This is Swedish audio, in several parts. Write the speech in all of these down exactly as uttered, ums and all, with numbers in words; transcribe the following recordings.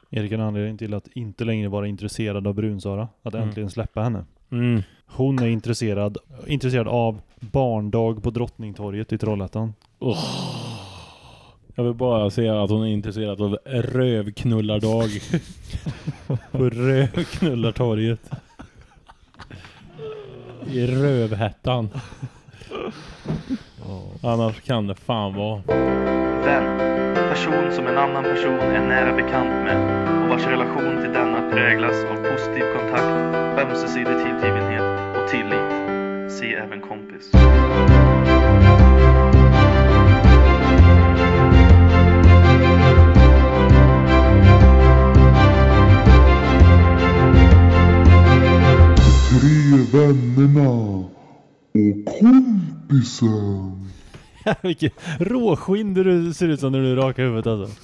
Erik har en anledning till att inte längre vara intresserad av Brunsara. Att Mm. äntligen släppa henne. Mm. Hon är intresserad, intresserad av barndag på Drottningtorget i Trollhättan. Oh. Jag vill bara säga att hon är intresserad av rövknullardag. På rövknullartorget. I Rövhättan. Oh. Annars kan det fan vara. Vän. Person som en annan person är nära bekant med och vars relation till denna präglas av positiv kontakt, ömsesidig tillgivenhet och tillit. Se även kompis. Tre vännerna och kompisen. Vilket råskinn du ser ut som när du rakar huvudet alltså.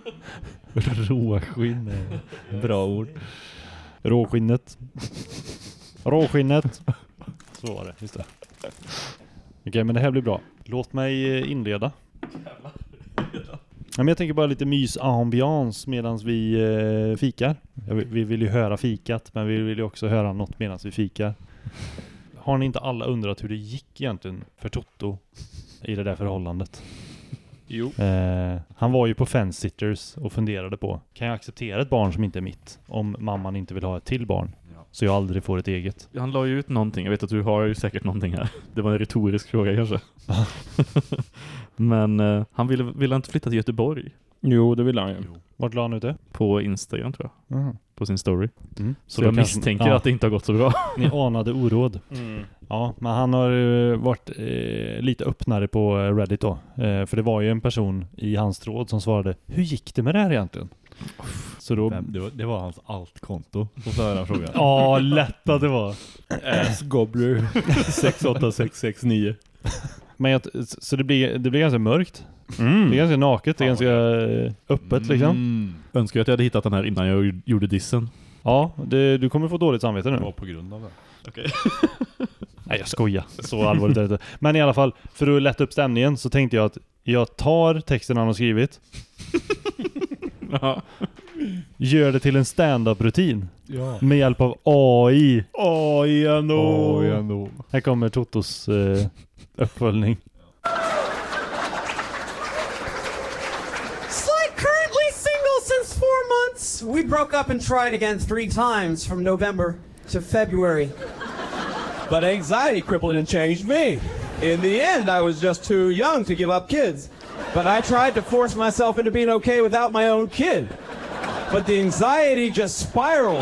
Råskinn är bra ord. Råskinnet. Råskinnet. Så var det, just det. Okej, okay, men det här blir bra. Låt mig inleda. Ja, men jag tänker bara lite mys-ambiance medan vi eh, fikar. Vi vill ju höra fikat, men vi vill ju också höra något medan vi fikar. Har ni inte alla undrat hur det gick egentligen för Toto i det där förhållandet? Jo. Eh, han var ju på Fence-sitters och funderade på, kan jag acceptera ett barn som inte är mitt om mamman inte vill ha ett till barn? Ja. Så jag aldrig får ett eget. Han la ju ut någonting, jag vet att du har ju säkert någonting här. Det var en retorisk fråga kanske. Men eh, han ville, ville inte flytta till Göteborg. Jo, det vill han ju. Vart la han ut det? På Instagram tror jag. Mm. På sin story. Mm. Så, så jag kanske, misstänker ja. att det inte har gått så bra. Ni anade oråd. Mm. Ja, men han har uh, varit uh, lite öppnare på Reddit då. Uh, för det var ju en person i hans tråd som svarade, hur gick det med det här egentligen? Så då... det, var, det var hans altkonto på förra frågan. Ja, lätt att det var. Assgobbler sex åtta sex sex nio. Men jag, så det blir, det blir ganska mörkt. Mm. Det är ganska naket, det är ganska öppet mm. liksom. Önskar att jag hade hittat den här innan jag gjorde dissen. Ja, det, du kommer få dåligt samvete nu. Det var på grund av det. Okej. Okay. Nej, jag skojar. Så allvarligt är det inte. Men i alla fall, för att lätta upp stämningen så tänkte jag att jag tar texten han har skrivit. Gör det till en stand-up-rutin. Ja. Med hjälp av A I. A I ändå. A I ändå. Här kommer Totos eh, uppföljning. Since four months, we broke up and tried again three times from November to February. But anxiety crippled and changed me. In the end, I was just too young to give up kids. But I tried to force myself into being okay without my own kid. But the anxiety just spiraled.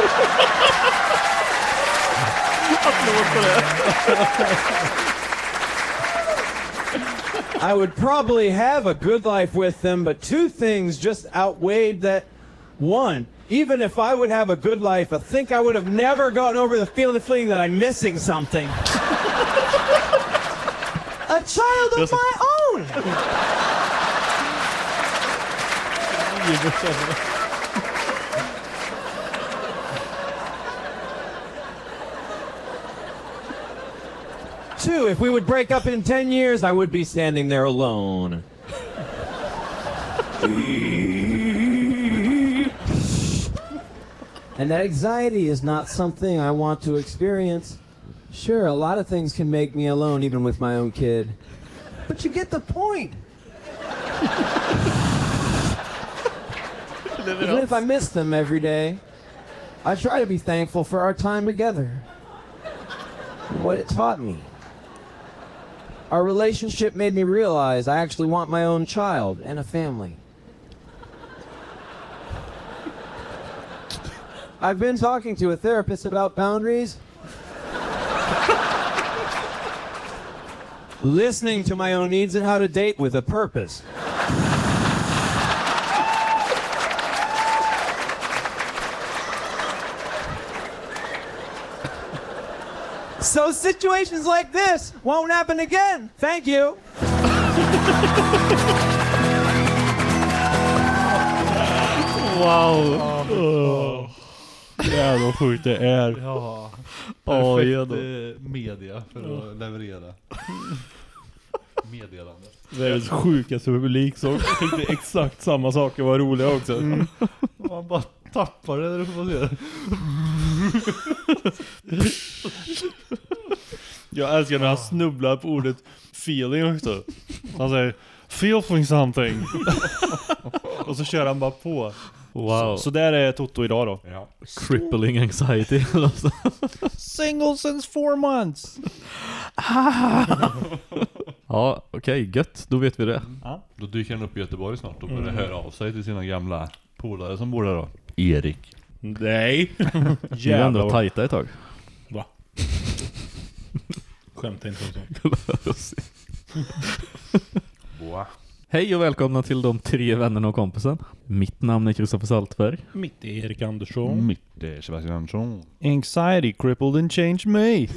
I would probably have a good life with them, but two things just outweighed that. One, even if I would have a good life, I think I would have never gotten over the feeling, the feeling that I'm missing something. A child of my own! Two, if we would break up in ten years, I would be standing there alone. And that anxiety is not something I want to experience. Sure, a lot of things can make me alone, even with my own kid. But you get the point. Even if I miss them every day, I try to be thankful for our time together. What it taught me. Our relationship made me realize I actually want my own child and a family. I've been talking to a therapist about boundaries. Listening to my own needs and how to date with a purpose. So situations like this won't happen again. Thank you. Wow. Oh. Jävlar sjukt det är. Ja. Perfekt oh, media för att oh. leverera. Meddelande. Det är så sjukaste publik som tänkte exakt samma saker var roliga också. Mm. Man bara tappar det när du får se det. Jag älskar när han snubblar på ordet feeling också. Han säger feeling something. Och så kör han bara på. Wow. Så, så där är Toto idag då. Ja. Crippling anxiety. Single since four months. Ja, okej, okay, gött. Då vet vi det. Ja. Då dyker han upp i Göteborg snart och börjar mm. höra av sig till sina gamla polare som bor där då. Erik. Nej. Ni är ändå tajta ett tag. Va? Skämta inte om så. Boa. Hej och välkomna till de tre vännerna och kompisen. Mitt namn är Kristoffer Saltberg. Mitt är Erik Andersson. Mitt är Sebastian Andersson. Anxiety crippled and changed me.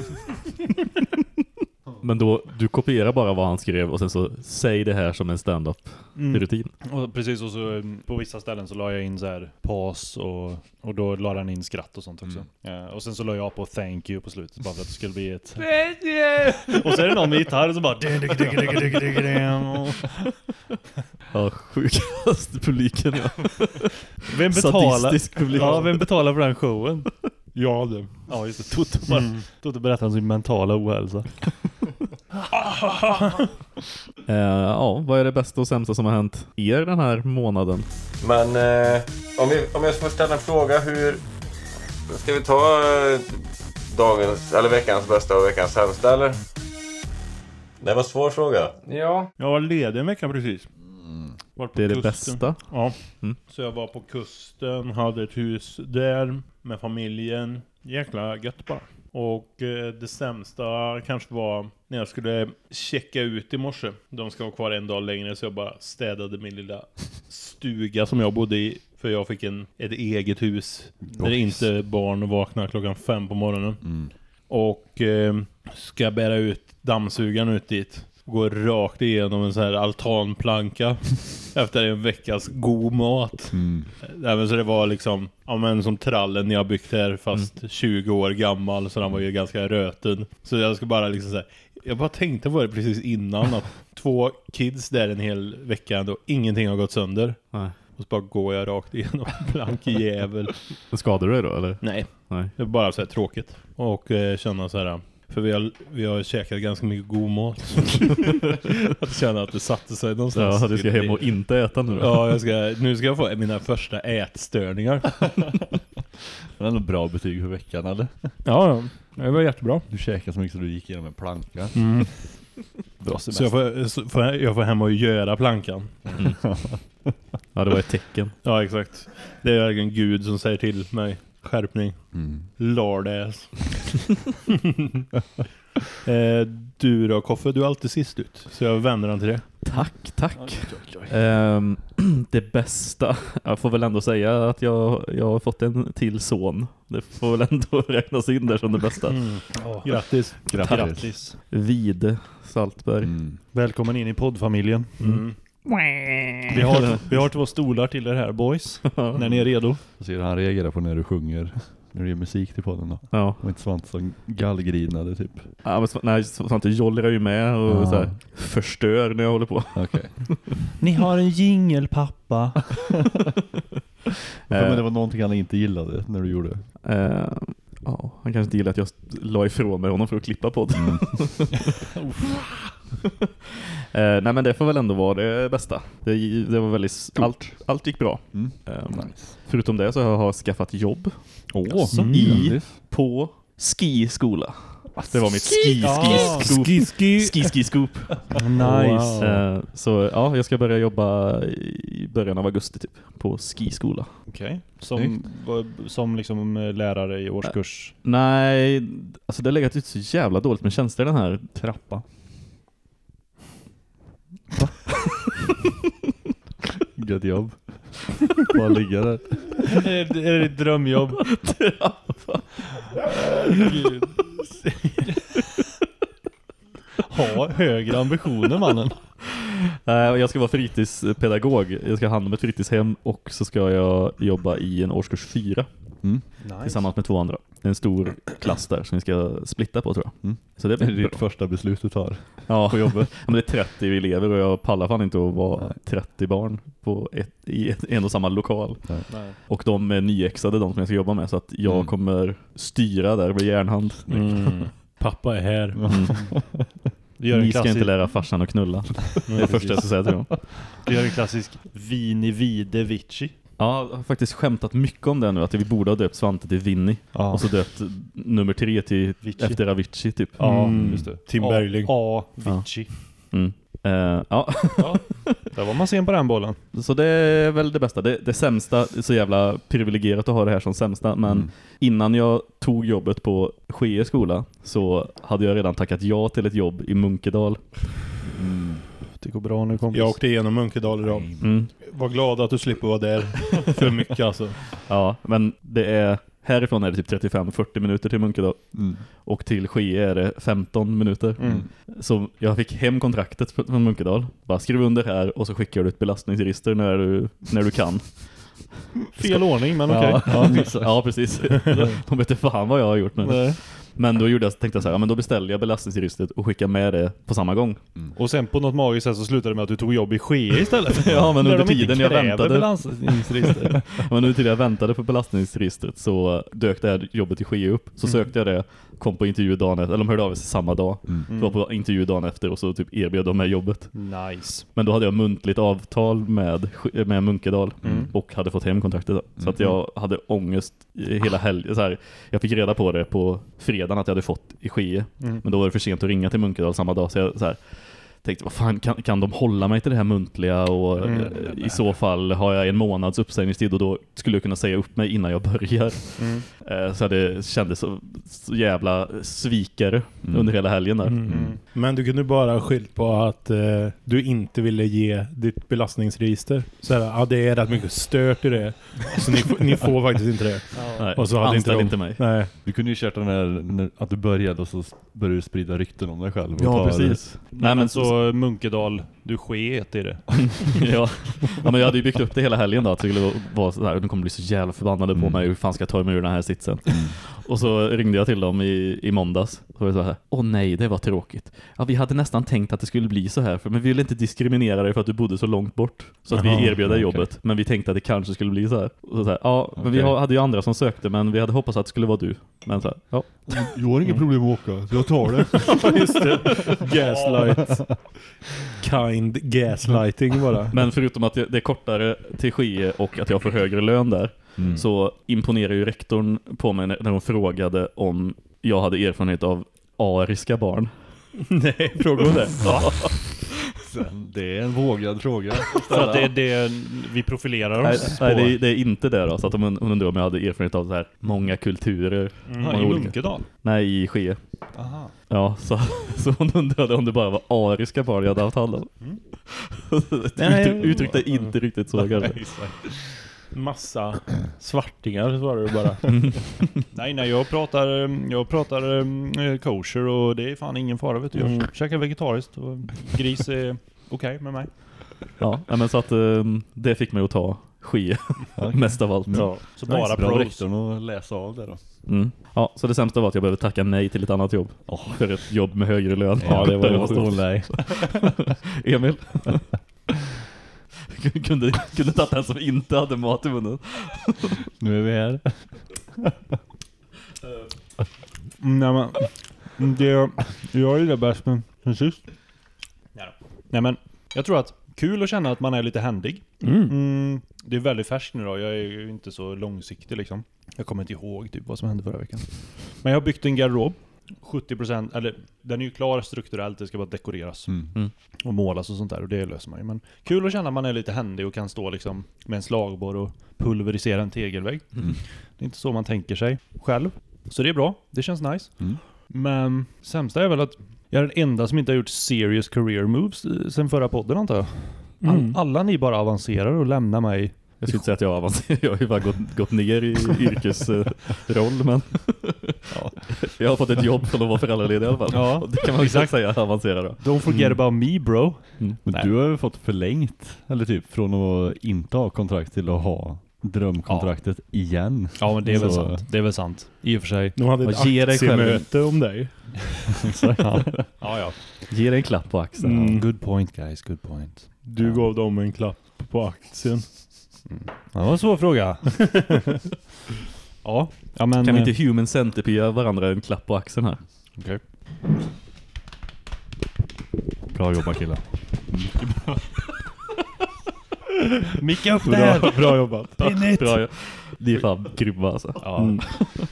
Men då, du kopierar bara vad han skrev och sen så säg det här som en stand-up-rutin. Mm. Och precis, och så på vissa ställen så la jag in så här paus och, och då la han in skratt och sånt också. Mm. Ja, och sen så la jag på thank you på slutet bara för att det skulle bli ett... Thank you! Och så är det någon med gitarr som bara... Ja, sjukast publiken, ja. Vem betalar? Sadistisk publik. Ja, vem betalar för den showen? Ja, det. Ja, just det. Toto, bara, mm. Toto berättar om sin mentala ohälsa. uh, ja, vad är det bästa och sämsta som har hänt er den här månaden? Men uh, om, vi, om jag får ställa en fråga, hur ska vi ta uh, dagens eller veckans bästa och veckans sämsta, eller? Det var en svår fråga. Ja. Jag var ledig en vecka precis. Var det är det bästa? Ja. Mm. Så jag var på kusten, hade ett hus där med familjen. Jäkla gött bara. Och eh, det sämsta kanske var när jag skulle checka ut i morse. De ska vara kvar en dag längre, så jag bara städade min lilla stuga som jag bodde i. För jag fick en, ett eget hus där inte barn vaknar klockan fem på morgonen. Mm. Och eh, ska bära ut dammsugaren ut dit. Går rakt igenom en sån här altanplanka efter en veckas god mat. Mm. Även så det var liksom, ja, men som trallen ni har byggt här, fast mm. tjugo år gammal, så den var ju ganska röten. Så jag ska bara liksom säga, jag bara tänkte på det precis innan att två kids där en hel vecka ändå, ingenting har gått sönder. Nej. Och så bara går jag rakt igenom plankjävel. Skadar du dig då, eller? Nej. Nej. Det är bara så här tråkigt. Och eh, känna så här... För vi har, vi har käkat ganska mycket god mat. Att känna att det satte sig någonstans. Ja, du ska hem och inte äta nu. Ja, jag ska, nu ska jag få mina första ätstörningar. Det är ändå bra betyg för veckan, eller? Ja, det var jättebra. Du käkade så mycket så du gick igenom en planka. Mm. Bra, så jag får, så får jag, jag får hem och göra plankan. Mm. Ja, det var ett tecken. Ja, exakt. Det är en gud som säger till mig. Skärpning. Mm. Lord ass. eh, du då, Koffe, du är alltid sist ut. Så jag vänder den till det. Tack, tack. Um, det bästa, jag får väl ändå säga att jag, jag har fått en till son. Det får väl ändå räknas in där som det bästa. Mm. Oh. Grattis. Grattis. Grattis. Vide Saltberg. Mm. Välkommen in i poddfamiljen. Mm. Mm. Vi har, vi har två stolar till er här, boys. När ni är redo. Jag ser han reagerar på när du sjunger. När du ger musik till podden då. Ja. Och inte Svante som gallgrinade typ. Ja, men nej, Svante jollrar ju med och så här, förstör när jag håller på. Okej. Ni har en jingle, pappa. Men det var någonting han inte gillade när du gjorde det. Uh, ja, han kanske inte gillade att jag la ifrån mig honom för att klippa på det. Mm. uh, nej, men det får väl ändå vara det bästa. Det, det var väldigt, allt, allt gick bra. Mm. Um, nice. Förutom det så har jag skaffat jobb. Oh, mm. I, på skiskola. Det var mitt ski, ski, scoop. Ski, ski. Ski, ski, scoop. Nice. Uh, så ja, jag ska börja jobba i början av augusti typ, på skiskola. Okej. Okay. Som, som liksom lärare i årskurs? Uh, nej, alltså det har legat ut så jävla dåligt med tjänster den här trappa. Gött jobb. Bara ligga där. Är det, är det ditt drömjobb? Gud. Ha högre ambitioner, mannen. Jag ska vara fritidspedagog. Jag ska ha hand om ett fritidshem och så ska jag jobba i en årskurs fyra. Mm. Nice. Tillsammans med två andra. Det är en stor klass där som vi ska splitta på, tror jag. Mm. Så det Det är blir ditt bra. första beslut du tar Ja, på jobbet. men det är trettio elever och jag pallar fan inte att vara Nej. trettio barn på ett, i ett, en och samma lokal. Nej. Och de är nyexade, de som jag ska jobba med, så att jag Mm. kommer styra där med järnhand. Mm. Pappa är här. Mm. Du gör en Ni ska klassisk, inte lära farsan att knulla. Det är det första jag ska säga till dem. du gör en klassisk Vini Vide Vici. Ja, jag har faktiskt skämtat mycket om det nu, att vi borde ha döpt Svante till Vinny. Ja. Och så döpt nummer tre till Vici. efter Avicii typ. Ja, Mm. just det. Tim A- Bergling. A. Vici. Mm. Eh, ja, Ja. Där var man sen på den bollen. så det är väl det bästa. Det, det sämsta, det är så jävla privilegierat att ha det här som sämsta, men Mm. innan jag tog jobbet på Skee skola så hade jag redan tackat ja till ett jobb i Munkedal. Mm. Det går bra nu, kompis. Jag åkte igenom Munkedal idag. Mm. Var glad att du slipper vara där för mycket alltså. Ja, men det är härifrån är det typ trettiofem till fyrtio minuter till Munkedal. Mm. Och till Skee är det femton minuter. Mm. Så jag fick hem kontraktet från Munkedal. Bara skriv under här och så skickar du ett belastningsregister när du, när du kan. Fel ordning, men okej. Ja, ja, ja, precis. De vet inte fan vad jag har gjort nu. Nej. Men då gjorde jag, tänkte jag så här, ja, men då beställde jag belastningsregistret och skickade med det på samma gång. Och sen på något magiskt sätt så slutade det med att du tog jobb i Skee istället. Ja, men Där under de inte tiden jag kräver väntade belastningsregister. men under tiden jag väntade på belastningsregistret så dök det här jobbet i Skee upp. Så Mm. sökte jag det, kom på intervju dagen efter, eller de hörde av sig samma dag. Mm. Så var på intervju dagen efter och så typ erbjöd de mig jobbet. Nice. Men då hade jag muntligt avtal med, med Munkedal Mm. och hade fått hem kontraktet då. Så att jag hade ångest hela helgen. Så här, jag fick reda på det på fredagen att jag hade fått i Skee. Mm. Men då var det för sent att ringa till Munkedal samma dag. Så jag så här, tänkte, vad fan, kan, kan de hålla mig till det här muntliga? Och Mm. eh, i så fall har jag en månads uppsägningstid och då skulle jag kunna säga upp mig innan jag börjar. Mm. Eh, så det kändes så, så jävla svikare Mm. under hela helgen där. Mm. Men du kunde bara ha skilt på att eh, du inte ville ge ditt belastningsregister. Så här, ja, det är rätt mycket stört i det. Så ni, får- ni får faktiskt inte det. Nej, Och så hade inte anställ de- inte mig. Nej. Du kunde ju kört den här när, att du började och så började du sprida rykten om dig själv. och Ja, ta- precis. Nej, men så Munkedal, du sket i det. ja. ja, men jag hade ju byggt upp det hela helgen då, att det skulle vara så här, de kommer bli så jävla förbannade på Mm. mig, hur fan ska jag ta mig ur den här sitsen? Och så ringde jag till dem i, i måndags och var så här, åh nej, det var tråkigt. Ja, vi hade nästan tänkt att det skulle bli så här, för, men vi ville inte diskriminera dig för att du bodde så långt bort. Så att Jaha, vi erbjöd dig okej. jobbet, men vi tänkte att det kanske skulle bli så här. Och så, så här ja, men vi Okej. ha- hade ju andra som sökte, men vi hade hoppats att det skulle vara du. Men så här, ja. Jag har inget problem att åka, så jag tar det. Just det. Gaslight. Kind gaslighting bara. Men förutom att det är kortare till Skee och att jag får högre lön där, Mm. så imponerar ju rektorn på mig när när hon frågade om jag hade erfarenhet av ariska barn. Nej, fråga om det. Sen, det är en vågad fråga. För att det är det vi profilerar Nej, oss nej på. det, är, det är inte det då. Så att hon, hon undrar om jag hade erfarenhet av så här många kulturer. Ja, många i olika. Munkedal. Nej, i Skee. Aha. Ja, så, så hon undrade om det bara var ariska barn jag hade haft hand om. Mm. Uttryck, uttryckte inte riktigt så kanske. Massa svartingar svarar du bara. Nej, nej, jag pratar, jag pratar um, kosher och det är fan ingen fara, vet du. Jag Mm. käkar vegetariskt och gris är okej med mig. Ja, men så att um, det fick mig att ta Skee mest av allt. Ja. Så bara Bra pros. rektorn att läsa av det då. Mm. Ja, så det sämsta var att jag behövde tacka nej till ett annat jobb. För ett jobb med högre lön. Ja, det var ju måste hon lära. Emil. kunde, kunde ta den som inte hade mat i munnen. Nu är vi här. Mm, nej, men det jag gillar bäst med sen sist. Nej, men jag tror att kul att känna att man är lite händig. Mm. Mm, det är väldigt färskt nu då. Jag är ju inte så långsiktig liksom. Jag kommer inte ihåg typ vad som hände förra veckan. Men jag har byggt en garderob. sjuttio procent, eller den är ju klar strukturellt, det ska bara dekoreras Mm. Mm. och målas och sånt där, och det löser man ju. Men kul att känna att man är lite händig och kan stå liksom med en slagborr och pulverisera en tegelvägg. Mm. Det är inte så man tänker sig själv. Så det är bra, det känns nice. Mm. Men sämsta är väl att jag är den enda som inte har gjort serious career moves eh, sen förra podden, antar jag. All, Mm. Alla ni bara avancerar och lämnar mig. Jag skulle inte säga att jag har avancerat. Jag har ju bara gått, gått ner i yrkesroll, men ja. Jag har fått ett jobb för att vara föräldraledig i alla fall. Ja, Och det kan man exakt säga avancerar då. Don't forget Mm. about me, bro. Mm. Men Nej. du har ju fått förlängt, eller typ från att inte ha kontrakt till att ha drömkontraktet igen. Ja, men det är väl Så- sant. Det är väl sant. I och för sig. De hade ett Och ge dig själv- aktiemöte om dig. Ja, ja. ja. Ge dig en klapp på axeln. Mm. Good point guys, good point. Du Ja. gav dem en klapp på aktien. Mm. Ja, det var en svår fråga. ja, ja, men... Kan vi inte human centipede varandra en klapp på axeln här? Okej. Bra jobbat killar. Micka upp Bra, bra jobbat. Pinnigt! Bra, det är fan grymma alltså. Ja. Mm.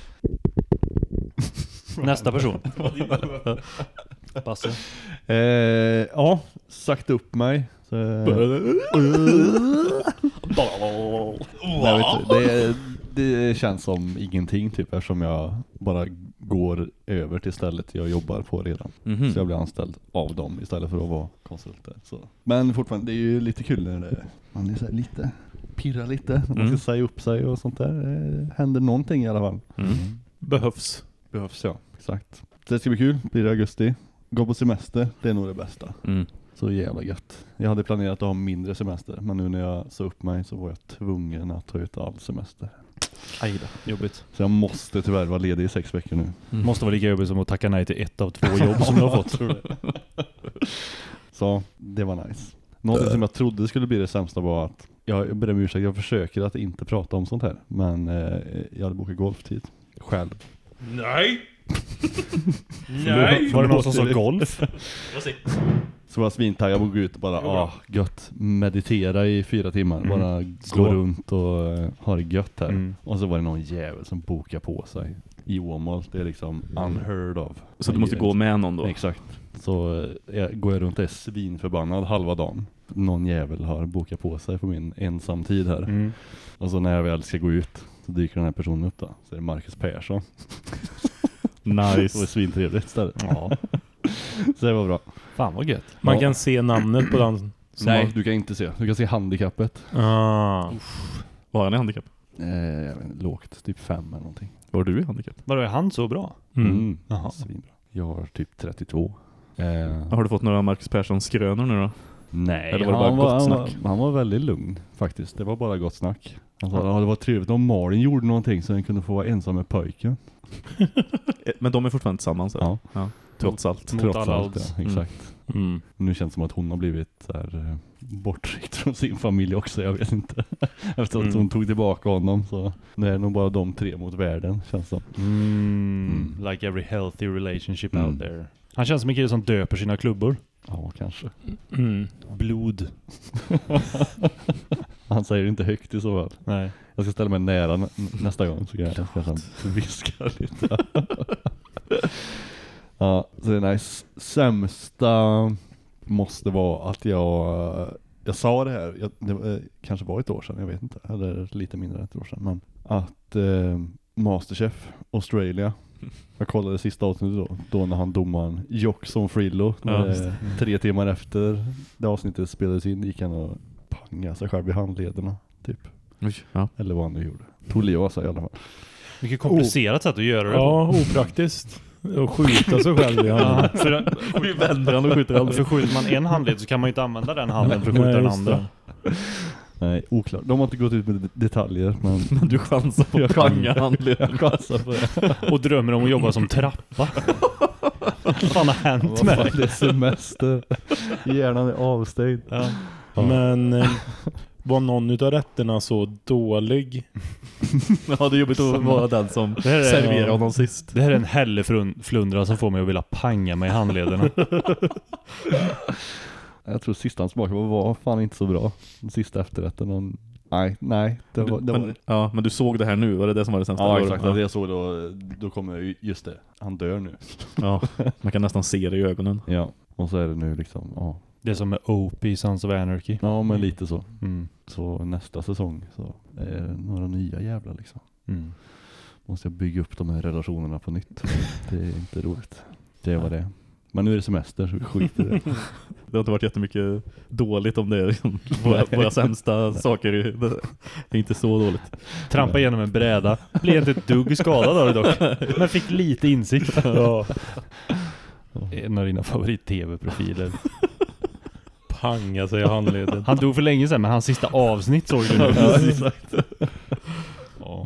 Nästa person. Basse. Eh, ja, sagt upp mig. Så, Nej, vet du, det, det känns som ingenting typ eftersom jag bara går över till stället jag jobbar på redan. Mhm. Så jag blir anställd av dem istället för att vara konsult där. Så. Men fortfarande, det är ju lite kul när det, man är så här lite, pirrar lite när man Mm. ska säga upp sig och sånt där. Det händer någonting i alla fall. Mm. Behövs. Behövs ja, exakt. Det ska bli kul, blir det augusti. Gå på semester, det är nog det bästa. Mm. Så jävla gött. Jag hade planerat att ha mindre semester, men nu när jag sa upp mig så var jag tvungen att ta ut all semester. Aj då, jobbigt. Så jag måste tyvärr vara ledig i sex veckor nu. Mm. Måste vara lika jobbigt som att tacka nej till ett av två jobb som du har fått. Så det var nice. Någonting som jag trodde skulle bli det sämsta var att jag ber om ursäkt, jag försöker att inte prata om sånt här, men eh, jag hade bokat golftid själv. Nej! Nej! Var det någon som sa golf? Så var jag svintaggad och gå ut och bara, ah, gött, meditera i fyra timmar. Mm. Bara Slå. gå runt och uh, ha det gött här. Mm. Och så var det någon jävel som bokade på sig i Åmål. Det är liksom unheard of. Så du måste gå med någon då? Exakt. Så uh, jag går jag runt och är svinförbannad halva dagen. Någon jävel har bokat på sig på min ensamtid här. Mm. Och så när jag väl ska gå ut så dyker den här personen upp då. Så är det Marcus Persson. Det var Nice. svintrevligt istället. Ja. Så det var bra. Fan vad gött. Man Ja. kan se namnet på den. Nej, du kan inte se. Du kan se handikappet. Ah. Var han i handikapp? Eh, jag vet inte, lågt, typ fem eller någonting. Var du i handikapp? Vadå, är han så bra? Mm. Mm. Jaha. Svinbra. Jag har typ trettiotvå. Eh, Har du fått några Marcus Persson skrönor nu då? nej, Eller var det bara han, gott var, han, snack? var, han var väldigt lugn faktiskt. Det var bara gott snack. Han sa, ja, det var trevligt om Malin gjorde någonting så den kunde få vara ensam med pojken. Men de är fortfarande tillsammans? eller? Ja. Ja. Trots allt. Mot Trots alla allt, odds. ja, exakt. Mm. Nu känns det som att hon har blivit så här, eh, bortryckt från sin familj också, jag vet inte. Efter att Mm. hon tog tillbaka honom så nu är det nog bara de tre mot världen, känns det. Mm. Like every healthy relationship Mm. out there. Han känns som en kille som döper sina klubbor. Ja, kanske. Mm. Blod. Han säger det inte högt i så fall. Nej. Jag ska ställa mig nära nä nästa gång så kan jag kanske viska lite. Ja, så det är nice. Sämsta måste vara att jag jag sa det här, jag, det var, kanske var ett år sedan, jag vet inte, eller lite mindre än ett år sedan, men att eh, Masterchef Australia, jag kollade sista avsnittet då, då när han domaren Jockson Frillo, Ja, eh, tre timmar efter det avsnittet spelades in gick han och pangade sig själv i handlederna typ. Oj, ja. Eller vad han nu gjorde. Tog liv av sig i alla fall. Mycket komplicerat sätt att göra det Ja, opraktiskt. Och skjuta sig själv i handen. på. För, Vi vänder han och skjuter aldrig. för skjuter man en handled så kan man ju inte använda den handen för att skjuta Nej, den just andra. det. Nej, oklart. De har inte gått ut med det- detaljer, men Men du chansar på att panga handleden. jag chansar på det. Och drömmer om att jobba som trappa. Vad fan har hänt med dig? Det är semester. Hjärnan är avstängd. Ja. Men eh, var någon utav rätterna så dålig? Ja, det är jobbigt att vara den som Det här är- serverar honom sist. Det här är en hälleflundra som får mig att vilja panga mig i handlederna. Jag tror sista han smakade var fan inte så bra. Den sista efterrätten. Den, nej, nej. Det var, det var, Men, ja, men du såg det här nu, var det det som var det sämsta? ja, Eller? exakt. Ja. Det jag såg då, då kommer jag ju- just det. Han dör nu. Ja, man kan nästan se det i ögonen. Ja. Och så är det nu liksom, ja. Det är som med O P i Sons of Anarchy. Ja, men lite så. Mm. Så nästa säsong så är det några nya jävlar liksom. Mm. Måste jag bygga upp de här relationerna på nytt. Det är inte roligt. Det var det. Men nu är det semester så vi skiter i det. Det har inte varit jättemycket dåligt om det är liksom våra, våra sämsta saker. Det är inte så dåligt. Trampa igenom en bräda. Blir inte ett dugg skadad av det dock. Men fick lite insikt. Ja. En av dina favorit-tv-profiler. Panga sig i handleden. Han dog för länge sedan, men hans sista avsnitt såg du nu. Ja, exakt.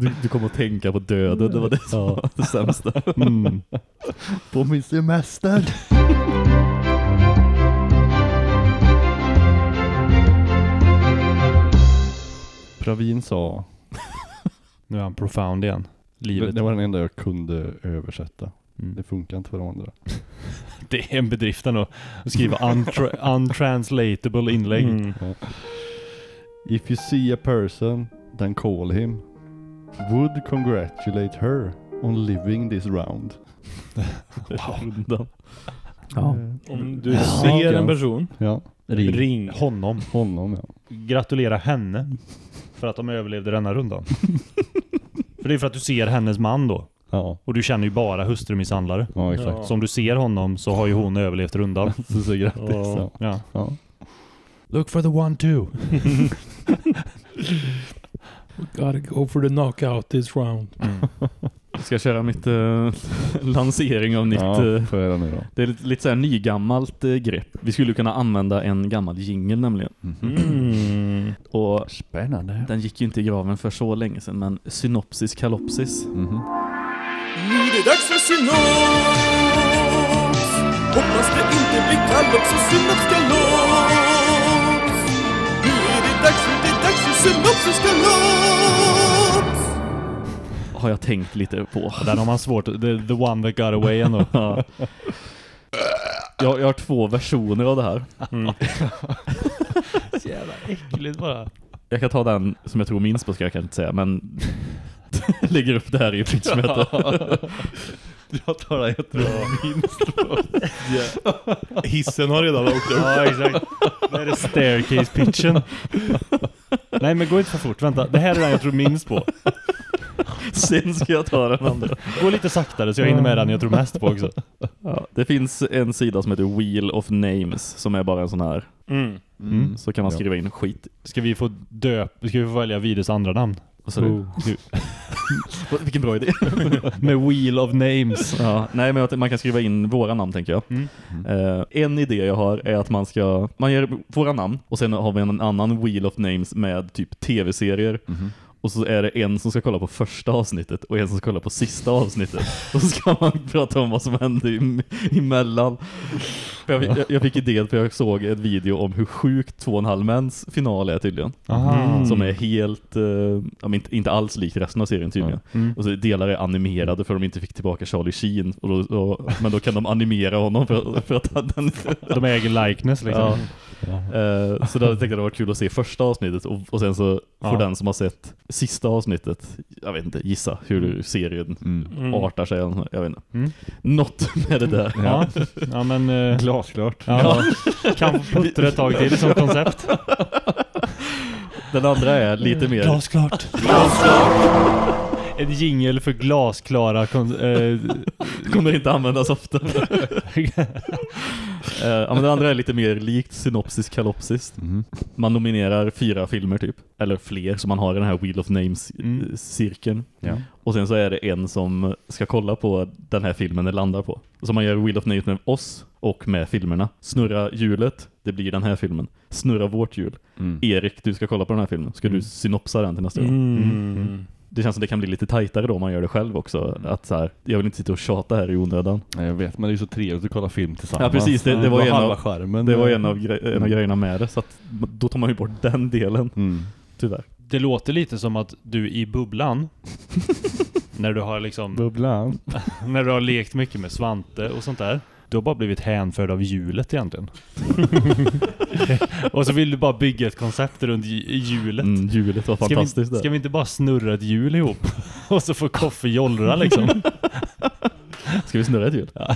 Du, du kommer att tänka på döden, det var det som var det sämsta. Mm. På min semester. Pravin sa, Nu är han profound igen. det, Livet. det var den enda jag kunde översätta. Mm. Det funkar inte för de andra. Det är en bedrift ändå. Att skriva untra- untranslatable inlägg. Mm. Ja. If you see a person, then call him. Would congratulate her on living this round. Wow. Ja. Om du ser en person, Ja. Ring. ring. Honom. Honom, ja. Gratulera henne för att de överlevde denna rundan. För det är för att du ser hennes man då. Ja, Och du känner ju bara hustrumisshandlare. ja exakt. Ja. Så om du ser honom så har ju hon överlevt rundan. Så, så grattis. Ja. Ja. Ja. Ja. Look for the one two. We gotta go for the knockout this round. Ska jag köra mitt äh, lansering av nytt... Ja, Äh, får jag göra nu då. det är lite, lite så här nygammalt äh, grepp. Vi skulle kunna använda en gammal jingle nämligen. Mm. Och Spännande. den gick ju inte i graven för så länge sedan, men synopsis kalopsis. Mhm. Nu är det dags för synops. Hoppas det inte blir kalops och synops kalops. Nu är det dags för det dags för synopsis kalops. Har jag tänkt lite på. Den har man svårt. The, the one that got away ändå. Ja. jag, jag har två versioner av det här. Mm. Så jävla äckligt bara. Jag kan ta den som jag tror minst på, ska jag kanske inte säga, men lägger upp det här i pitchmöte. Jag tar det jag tror minst på. Hissen har redan åkt upp. Ja, exakt. Det är det staircase pitchen. Nej, men gå inte för fort. Vänta, det här är den jag tror minst på. Sen ska jag ta den andra. Gå lite saktare så jag hinner med den jag tror mest på också. Ja, det finns en sida som heter Wheel of Names som är bara en sån här. Mm. Mm. Så kan man Ja. skriva in skit. Ska vi få döp? Ska vi få välja Vides andra namn? Och så är det- Vilken bra idé. Med Wheel of Names. Ja, nej, men att man kan skriva in våra namn, tänker jag. Mm. Eh, en idé jag har är att man ska man gör våra namn och sen har vi en annan Wheel of Names med typ tv-serier. Mhm. Och så är det en som ska kolla på första avsnittet och en som ska kolla på sista avsnittet. Och så ska man prata om vad som hände im- emellan. För jag, jag, jag fick idén för jag såg en video om hur sjukt två och en halv mäns final är tydligen. Aha. Som är helt, eh, ja, men inte, inte alls lik resten av serien tydligen. Mm. Och så delar är animerade för de inte fick tillbaka Charlie Sheen. Och då, och, men då kan de animera honom för, för att den... De äger likeness liksom. Ja. Eh, så då tänkte jag det var kul att se första avsnittet och, och sen så får Ja. den som har sett sista avsnittet, jag vet inte, gissa hur serien Mm. Mm. artar sig. Jag vet inte. Mm. Något med det där. Ja, ja men... eh, Glasklart. ja, kan få puttra ett tag till som koncept. Den andra är lite mer... Glasklart. En jingle för glasklara kon- eh, kommer inte användas ofta. Eh, ja, men den andra är lite mer likt synopsis kalopsis. Mhm. Man nominerar fyra filmer typ, eller fler, som man har i den här Wheel of Names-cirkeln. Mm. cirkeln. Ja. Och sen så är det en som ska kolla på den här filmen den landar på. Så man gör Wheel of Names med oss och med filmerna. Snurra hjulet, det blir den här filmen. Snurra vårt hjul. Mm. Erik, du ska kolla på den här filmen. Ska Mm. du synopsa den till nästa gång? Mm. Det känns som det kan bli lite tajtare då om man gör det själv också. Att så här, jag vill inte sitta och tjata här i onödan. Nej, jag vet, men det är ju så trevligt att kolla film tillsammans. Ja, precis. Det- det var en halva av- skärmen. Det var en av, gre- en av grejerna med det. Så att då tar man ju bort den delen, Mm. tyvärr. det låter lite som att du i bubblan när du har liksom Bubblan. när du har lekt mycket med Svante och sånt där, du har bara blivit hänförd av hjulet egentligen. Och så vill du bara bygga ett koncept runt hj- hjulet. Mm, hjulet var Ska vi, fantastiskt. ska där. vi inte bara snurra ett hjul ihop? Och så får Koffe jollra liksom. Ska vi snurra ett hjul? Ja.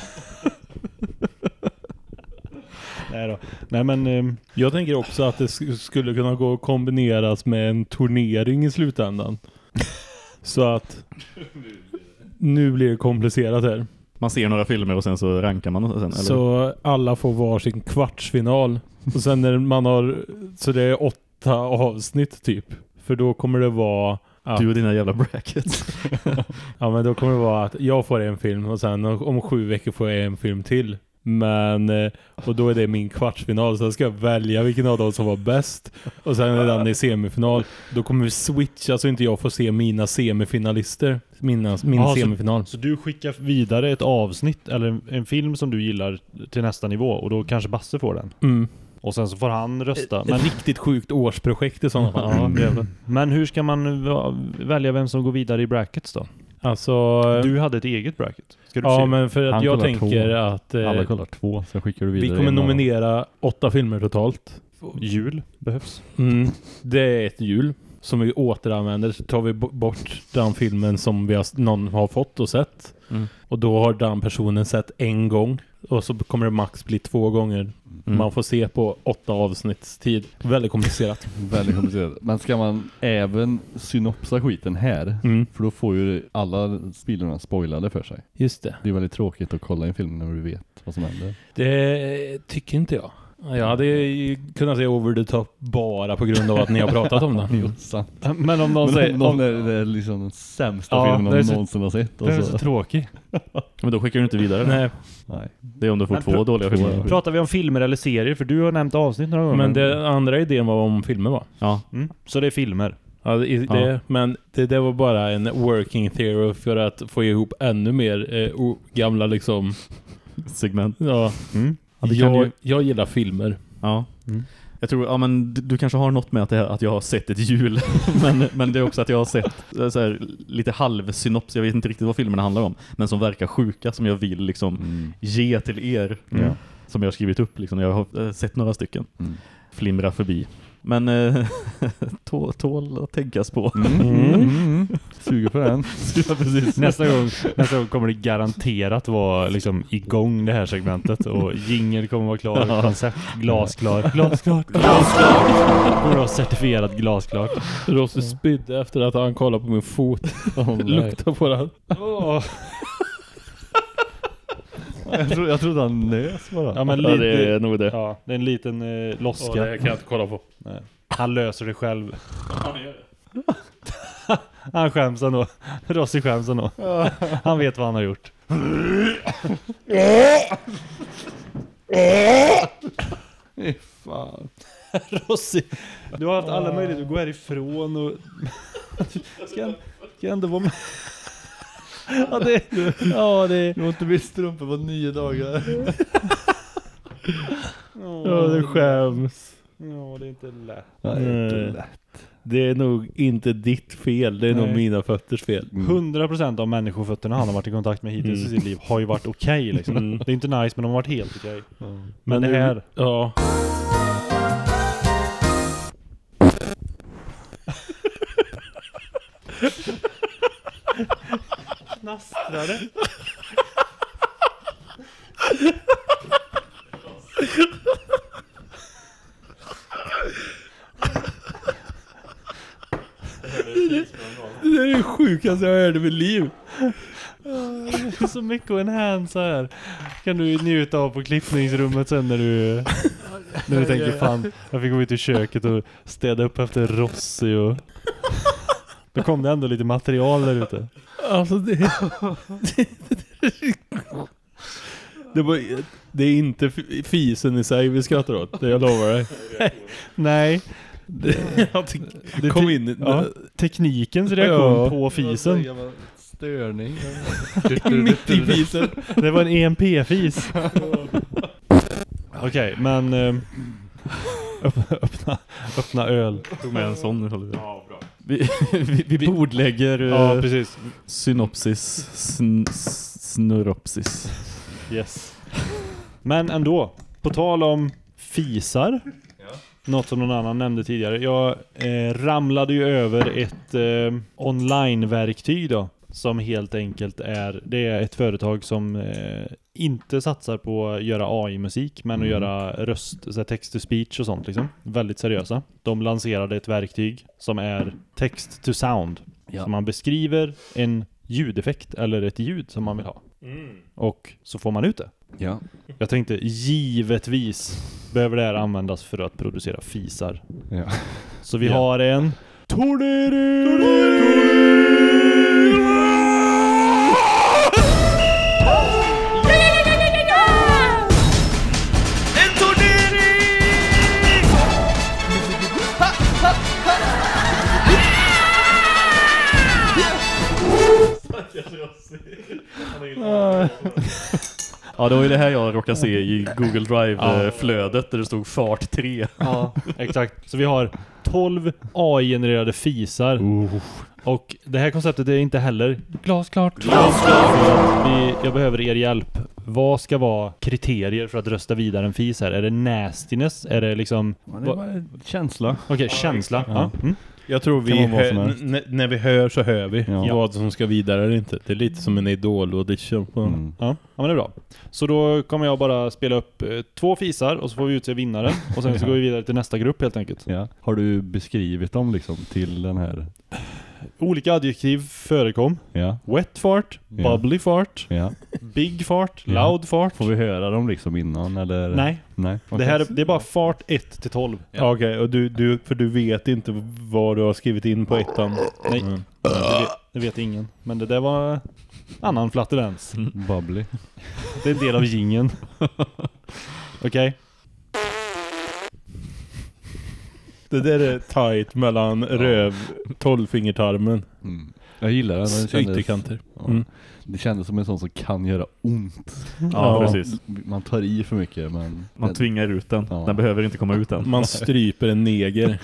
Nej då. Nej men ehm, Jag tänker också att det sk- skulle kunna gå att kombineras med en turnering i slutändan. Så att nu blir det komplicerat här. Man ser några filmer och sen så rankar man och sen, eller? Så alla får varsin kvartsfinal. Och sen när man har, så det är åtta avsnitt typ. För då kommer det vara att, Du och dina jävla brackets. ja, men då kommer det vara att jag får en film och sen om sju veckor får jag en film till. Men, eh, och då är det min kvartsfinal, så jag ska välja vilken av dem som var bäst. Och sen är den i semifinal. Då kommer vi switcha så inte jag får se mina semifinalister. Mina, min Aha, semifinal. Så, så du skickar vidare ett avsnitt eller en, en film som du gillar till nästa nivå, och då kanske Basse får den. Mm. Och sen så får han rösta. Men riktigt sjukt årsprojekt i sådana fall. Ja, det men hur ska man välja vem som går vidare i brackets då? Alltså, du hade ett eget bracket. Ska du ja, se? men för att Han jag kollar tänker två. att eh, Alla kollar två, så skickar du vidare. vi kommer en av dem. nominera åtta filmer totalt. Jul behövs. Mm. Det är ett jul som vi återanvänder. Så tar vi b- bort den filmen som vi har, någon har fått och sett. Mm. Och då har den personen sett en gång. Och så kommer det max bli två gånger. Mm. Man får se på åtta avsnittstid. Väldigt komplicerat. Väldigt komplicerat. Men ska man även synopsa skiten här? Mm. För då får ju alla spelarna spoilade för sig. Just det. Det är väldigt tråkigt att kolla en film när du vet vad som händer. Det tycker inte jag. Jag hade ju kunnat se Over the Top bara på grund av att ni har pratat om det. Jo, sant. Men om någon Men säger... om någon är, det är liksom den sämsta Ja, filmen det är de så- någonsin har sett. Och Det är så, så tråkig. Men då skickar du inte vidare. Nej. nej. Det är om du får Men två pro- dåliga två- filmer. Pratar vi om filmer eller serier? För du har nämnt avsnitt några gånger. Men det andra idén var om filmer, va? Ja. Mm. Så det är filmer. Ja, det, det, Ja. men det, det var bara en working theory för att få ihop ännu mer eh, o, gamla liksom. Segment. Ja. Mm. Ja, det kan jag, ju- jag gillar filmer. Ja. Mm. Jag tror, ja men du, du kanske har något med att, det, att jag har sett ett jul. men, men det är också att jag har sett så här, lite halvsynops. Jag vet inte riktigt vad filmerna handlar om. Men som verkar sjuka, som jag vill liksom Mm. ge till er. Ja. Som jag har skrivit upp. Liksom. Jag har eh, sett några stycken. Mm. Flimra förbi. Men eh, tål, tål att tänkas på. Mm. Mm. Mm. Suger på den. Ja, precis. Nästa gång, nästa gång kommer det garanterat vara liksom igång det här segmentet. Och jingle kommer vara klar. Ja. Koncept glasklar. Glasklart. Glasklart. Kommer vara certifierat glasklart. Rossi spydde efter att han kollade på min fot. Oh, nej. Lukta på den. Åh. jag, trodde, jag trodde han nös bara. Ja, men Ja, lite, det är nog det. ja, det är en liten eh, Åh, loska. det kan jag inte kolla på. Nej. Han löser det själv. Han skäms ändå. Rossi skäms ändå. Han vet vad han har gjort. Fan. Rossi, du har haft alla möjligheter att gå härifrån och ska, ska ändå vara med. Ja, det, ja, det. Du har inte bytt strumpor på nio dagar. Ja, det skäms. Ja, det är inte lätt. Ja, det är inte Nej. lätt. Det är nog inte ditt fel. Det är nog Nej. mina fötters fel. hundra procent av människofötterna han har varit i kontakt med hittills Mm. i sitt liv har ju varit okej liksom. Mm. Det är inte nice, men de har varit helt okej. Men, Men det nu- här... Ja. Knastrade. Det är det sjukaste jag hörde i mitt liv. Det är så mycket att enhance här. Kan du njuta av på klippningsrummet sen när du när du tänker fan, jag fick gå ut i köket och städa upp efter Rossi och då kom det ändå lite material där ute. Alltså det, det, det, var, det är inte f- fisen i sig vi skrattar åt. Det jag lovar dig. Nej. Det, jag tyck, Det kom te- in. ja, teknikens reaktion Ja. på fisen. Störning. Mitt i fisen. Det var en E M P-fis. Okej, men eh, öppna, öppna, öppna öl. Tog med en sån. Ja, bra. Vi, vi, vi bordlägger eh, Ja, precis. synopsis, sn, snurropsis. Yes. Men ändå, på tal om fisar, något som någon annan nämnde tidigare. Jag eh, ramlade ju över ett eh, online-verktyg då, som helt enkelt är, det är ett företag som eh, inte satsar på att göra A I-musik, men att göra röst, så här text-to-speech och sånt liksom. Väldigt seriösa. De lanserade ett verktyg som är text-to-sound. Ja. Så man beskriver en ljudeffekt eller ett ljud som man vill ha. Mm. Och så får man ut det. Ja. Jag tänkte, givetvis behöver det här användas för att producera fisar. Ja. Så vi Ja. har en Ja, det var ju det här jag råkade se i Google Drive-flödet där det stod fart tre. Ja, exakt. Så vi har tolv A I-genererade fisar. Uh. Och det här konceptet är inte heller glasklart. Glasklart. Vi, jag behöver er hjälp. Vad ska vara kriterier för att rösta vidare en fis här? Är det nastiness? Är det liksom... Ja, det var känsla. Okej, okay, känsla. Ja. Ja. Mm. Jag tror vi hör, n- när vi hör så hör vi ja. vad som ska vidare eller inte. Det är lite som en idol-audition på mm. ja. ja, men det är bra. Så då kommer jag bara spela upp eh, två fisar och så får vi utse vinnaren. Och sen så går vi vidare till nästa grupp helt enkelt. Ja. Har du beskrivit dem liksom till den här... Olika adjektiv förekom. Ja. Wet fart, ja. bubbly fart, ja. big fart, ja. loud fart. Får vi höra dem liksom innan eller? Nej. Nej. Okay. Det här är, det är bara fart ett till tolv. Ja. Okej, okay, och du, du, för du vet inte vad du har skrivit in på ettan. Nej, mm. det, vet, det vet ingen. Men det där var annan flatulens. Mm. Bubbly. Det är en del av gingen. Okej. Okay. Det där är tight mellan ja. röv, tolvfingertarmen. Mm. Jag gillar den. Det kändes, ytterkanter. Ja. Mm. Det kändes som en sån som kan göra ont. Ja, ja, precis. Man tar i för mycket, men... Man tvingar ut den. Ja. Den behöver inte komma ut än. Man stryper en neger.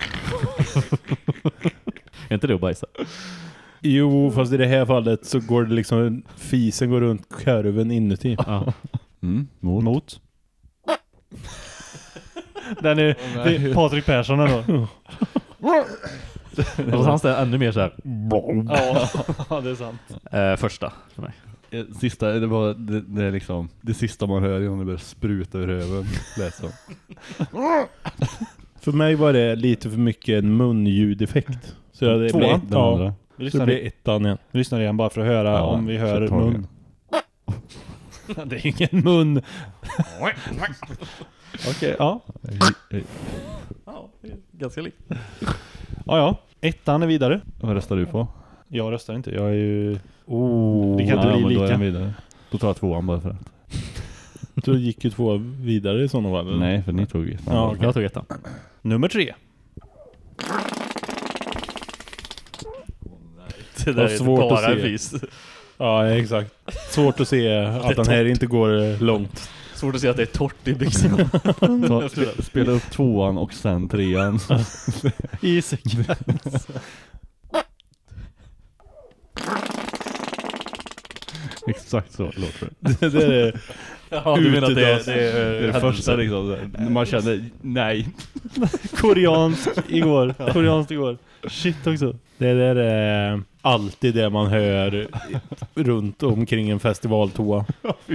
Är inte det att bajsa? Jo, fast i det här fallet så går det liksom... Fisen går runt kurven inuti. Ja. Mm, mot. Mot. Den är, det är Patrik Persson då. Och han ställer ännu mer så här. Ja, det är sant. Eh, första för mig. Sista, det var det, det är liksom det sista man hör innan det börjar spruta ur röven. Läs För mig var det lite för mycket en munljudeffekt. Så det Två, blev ett, ja, vi så det blir ettan igen. Vi lyssnar igen bara för att höra ja, om vi hör mun. Det är ingen mun. Okej, okay, ja. Ja, ganska likt. Ja, ja. Ettan är vidare. Vad röstar du på? Jag röstar inte. Jag är ju... Oh, det kan inte ja, bli lika. Då, vidare. Då tar jag tvåan bara för att. Då gick ju två vidare i sådana fall. Nej, för ni tog ett. Ja, okay. Jag tog ettan. Nummer tre. Det där är svårt bara att se. Vis. Ja, exakt. Svårt att se att den här inte går långt. Svårt att se att det är torrt i byxorna. Så spela upp tvåan och sen trean. I sekvens. Exakt så låter det. Det, det är ja, du menar att det är det, är, det, är det första liksom. Man känner nej. Koreansk igår. Koreanskt igår. Shit också. Det där är alltid det man hör runt omkring en festivaltoa.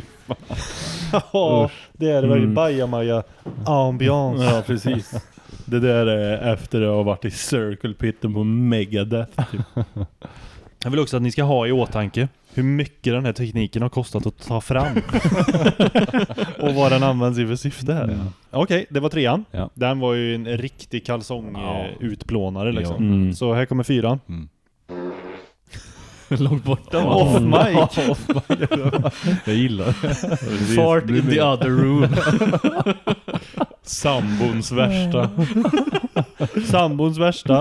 Ja, det är det verkligen. Bajamaja ambiance. Ja, precis. Det där är efter att ha varit i Circle Pitten på Megadeth. Typ. Jag vill också att ni ska ha i åtanke hur mycket den här tekniken har kostat att ta fram. Och vad den används i för syfte här. Mm. Okej, okay, det var trean. Ja. Den var ju en riktig kalsong-utplånare liksom. Ja. Mm. Så här kommer fyran. Mm. Långt borta. Off mic. Jag gillar det. Fart in the other room. Sambons värsta. Sambons värsta.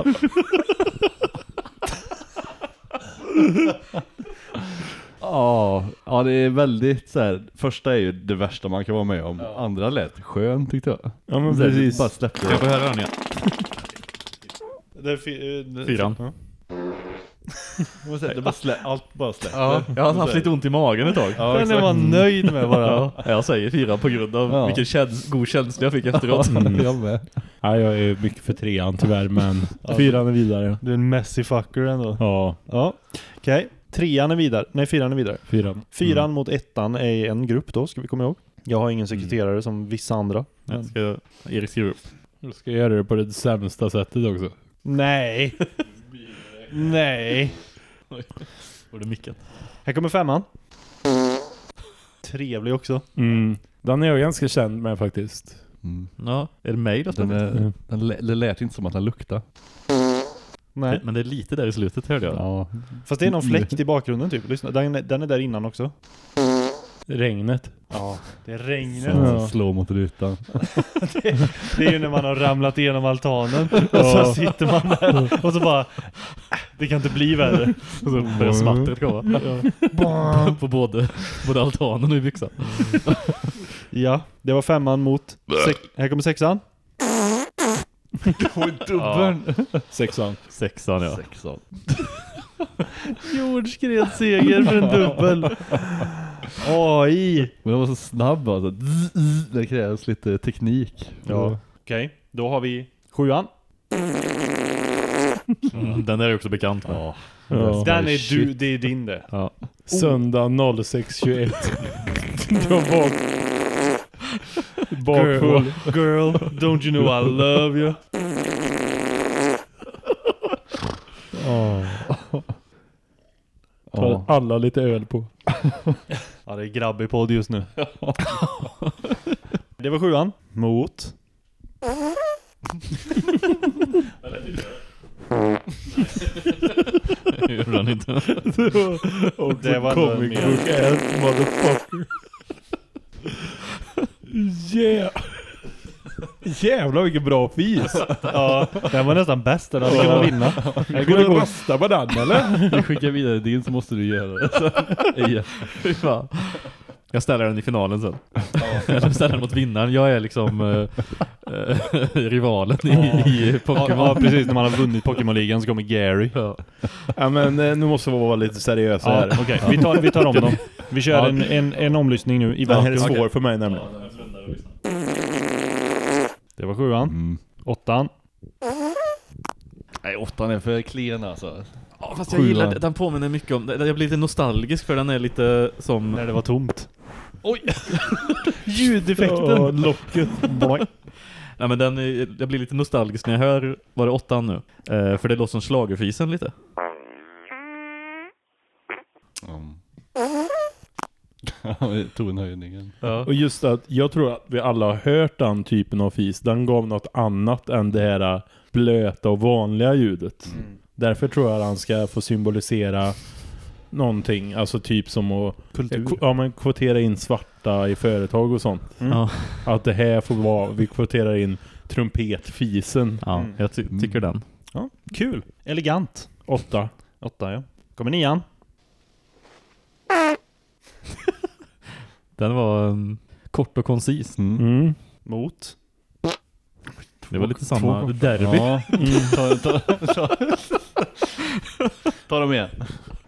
Ja, ja, det är väldigt så här. Första är ju det värsta man kan vara med om. Ja. Andra lät skön tyckte jag. Ja, men precis. Bara släppte. Jag får höra den igen. Det är fy- det är Fyran. Ja. Det bara slä- allt bara släpper. Ja, jag har haft lite ont i magen ett tag. Ja, den är man nöjd med bara. Ja, jag säger fyra på grund av ja. vilken käns- god känsla jag fick efteråt. Mm. Jag med. Ja, jag är mycket för trean tyvärr, men fyran är vidare. Du är en messy fucker ändå. Ja. Ja. Okej. Okay. Trean är vidare. Nej, fyran är vidare. Fyran. Fyran mm. mot ettan är en grupp då, ska vi komma ihåg. Jag har ingen sekreterare mm. som vissa andra. Jag ska Erik skriva upp. Du ska göra det på det sämsta sättet också. Nej. Nej. Var det micken? Här kommer femman. Trevlig också. Mm. Den är jag ganska känd med faktiskt. Mm. Ja, är det mig då? Den är, mm. den lä- det lät inte som att den luktar. Nej. Men det är lite där i slutet hörde jag. Ja. Fast det är någon fläkt i bakgrunden typ. Lyssna, den, den är där innan också. Regnet. Ja, det är regnet. Ja. Slå mot rutan. det, det är ju när man har ramlat igenom altanen. Och så sitter man där. Och så bara, det kan inte bli värre. Och så börjar smattret komma. Ja. På både, både altanen och i byxan. Ja, det var femman mot... Sex, här kommer sexan. Dubbeln. Ja. Sexan. Sexan, ja. Sexan. Jordskred seger för en dubbel. Oj. Men det var så snabb alltså. Det krävs lite teknik. Ja. Okej, okay. Då har vi sjuan. Mm, den är också bekant. Ja. Ja. Den är du, det är din det. Ja. Söndag noll sex tjugoett. Det var bak. Bakfull. Girl, girl, don't you know I love you? Oh. Tar alla lite öl på. Ja, det är grabbig podd just nu. Det var sjuan. Mot. Gjorde han inte. Och det var comic book ass motherfucker. Yeah. Jävlar vilken bra fis. Ja, den var nästan bäst. Den hade kunnat vinna. Jag kunde rösta på den, eller? Du skickar vidare din så måste du göra det. Ja. Fy fan. Jag ställer den i finalen sen. Jag ställer den mot vinnaren. Jag är liksom äh, äh, rivalen i, i Pokémon. Ja, precis. När man har vunnit Pokémon-ligan så kommer Gary. Ja, ja men nu måste vi vara lite seriösa här. Ja, okej. Vi tar, vi tar om dem. Vi kör ja. en, en, en omlyssning nu. I det här är vakuum. svår för mig nämligen. Det var sjuan. Mm. Åttan. Nej, åttan är för klen alltså. Ja, fast jag gillar den. Den påminner mycket om... Jag blir lite nostalgisk för den är lite som... När det var tomt. Oj! Ljudeffekten. Oh, locket. Nej, men den är, jag blir lite nostalgisk när jag hör... Var det åttan nu? Eh, för det låter som schlagerfisen lite. Mm. Ja, vi tog en höjningen. Ja. Och just att jag tror att vi alla har hört den typen av fis. Den gav något annat än det här blöta och vanliga ljudet. Mm. Därför tror jag att han ska få symbolisera någonting. Alltså typ som att kultur. Ja, men kvotera in svarta i företag och sånt. Mm. Ja. Att det här får vara, vi kvoterar in trumpetfisen. Ja, mm. jag ty- tycker den. Ja, kul. Elegant. Åtta. Åtta, ja. Kommer nian. Den var um, kort och koncis. Mm. Mm. Mot. Det var lite samma två. Derby. Ja. Mm. ta, ta, ta. ta dem igen.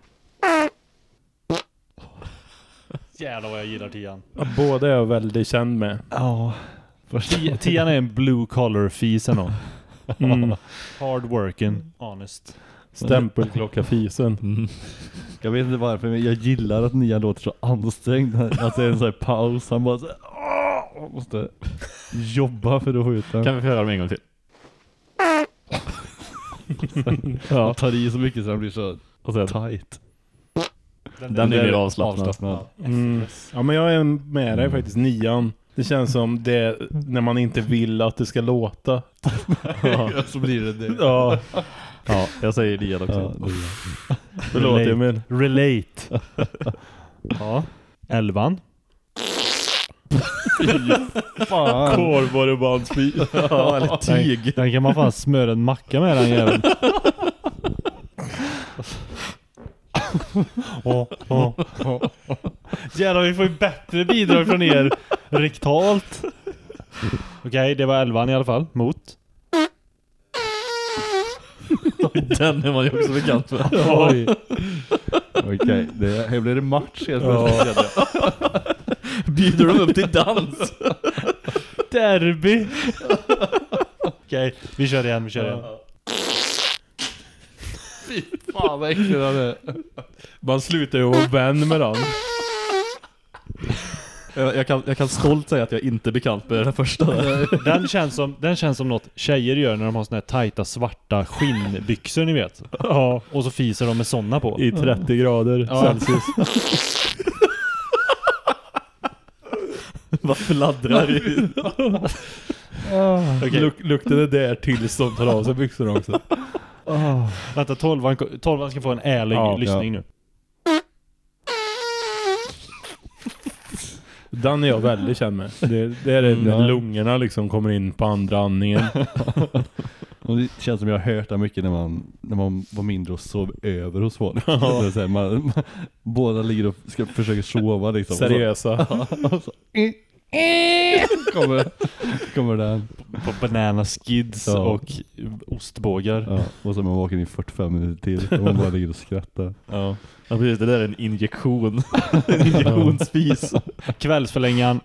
Jävlar vad jag gillar tian. Ja, båda är jag väldigt känd med. Ja. Tian är en blue collar fis ändå. Mm. Hard working, honest. Stämpelklocka-fisen. Mm. Jag vet inte varför, men jag gillar att Nia låter så ansträngd. Att det är en sån här paus. Han bara så här, åh, måste jobba för att få ut den. Kan vi få höra dem en gång till? Ja. Han tar i så mycket så han blir så och sen, tight. Den, den är mer avslappnad. avslappnad. Mm. Ja, men jag är med dig faktiskt, nian. Det känns som det när man inte vill att det ska låta. Ja, så blir det det. Ja. Ja, jag säger nian också. Ja, förlåt Emil. Relate. Ja. Elvan. Fan. Korvvarubandsfil. Ja, eller tyg. Den, den kan man fan smöra en macka med den jäveln. oh, oh, oh. Jävlar, vi får ju bättre bidrag från er rektalt. Okej, okay, det var elvan i alla fall. Mot. Den är man ju också bekant med. Oj. Okej, okay, det, här blir det match helt plötsligt. Ja. Bjuder de upp till dans? Derby. Okej, okay, vi kör igen, vi kör igen. Fy fan vad äckligt han är. Man slutar ju vara vän med den. Jag, jag, kan, jag kan stolt säga att jag inte är bekant med den första. Den känns som, den känns som något tjejer gör när de har såna här tajta svarta skinnbyxor, ni vet. Ja. Och så fiser de med såna på. I trettio grader ja. Celsius. Vad fladdrar i? Oh. Okay. Luk, luktar det där tills de tar av sig byxorna också. Oh. Vänta, tolvan, tolvan ska få en ärlig ja, lyssning ja. nu. Den är jag väldigt känd med. Det, det är det när Ja. lungorna liksom kommer in på andra andningen. Och det känns som jag har hört det mycket när man, när man var mindre och sov över hos folk. Det är så här, man, man, båda ligger och ska försöka sova liksom. Seriösa. Och så, kommer, kommer den. På banana skids Ja. och ostbågar. Ja, och så är man vaken i fyrtiofem minuter till och man bara ligger och skrattar. Ja. Ja, precis, det där är en injektion. En injektionsspis. Kvällsförlängan.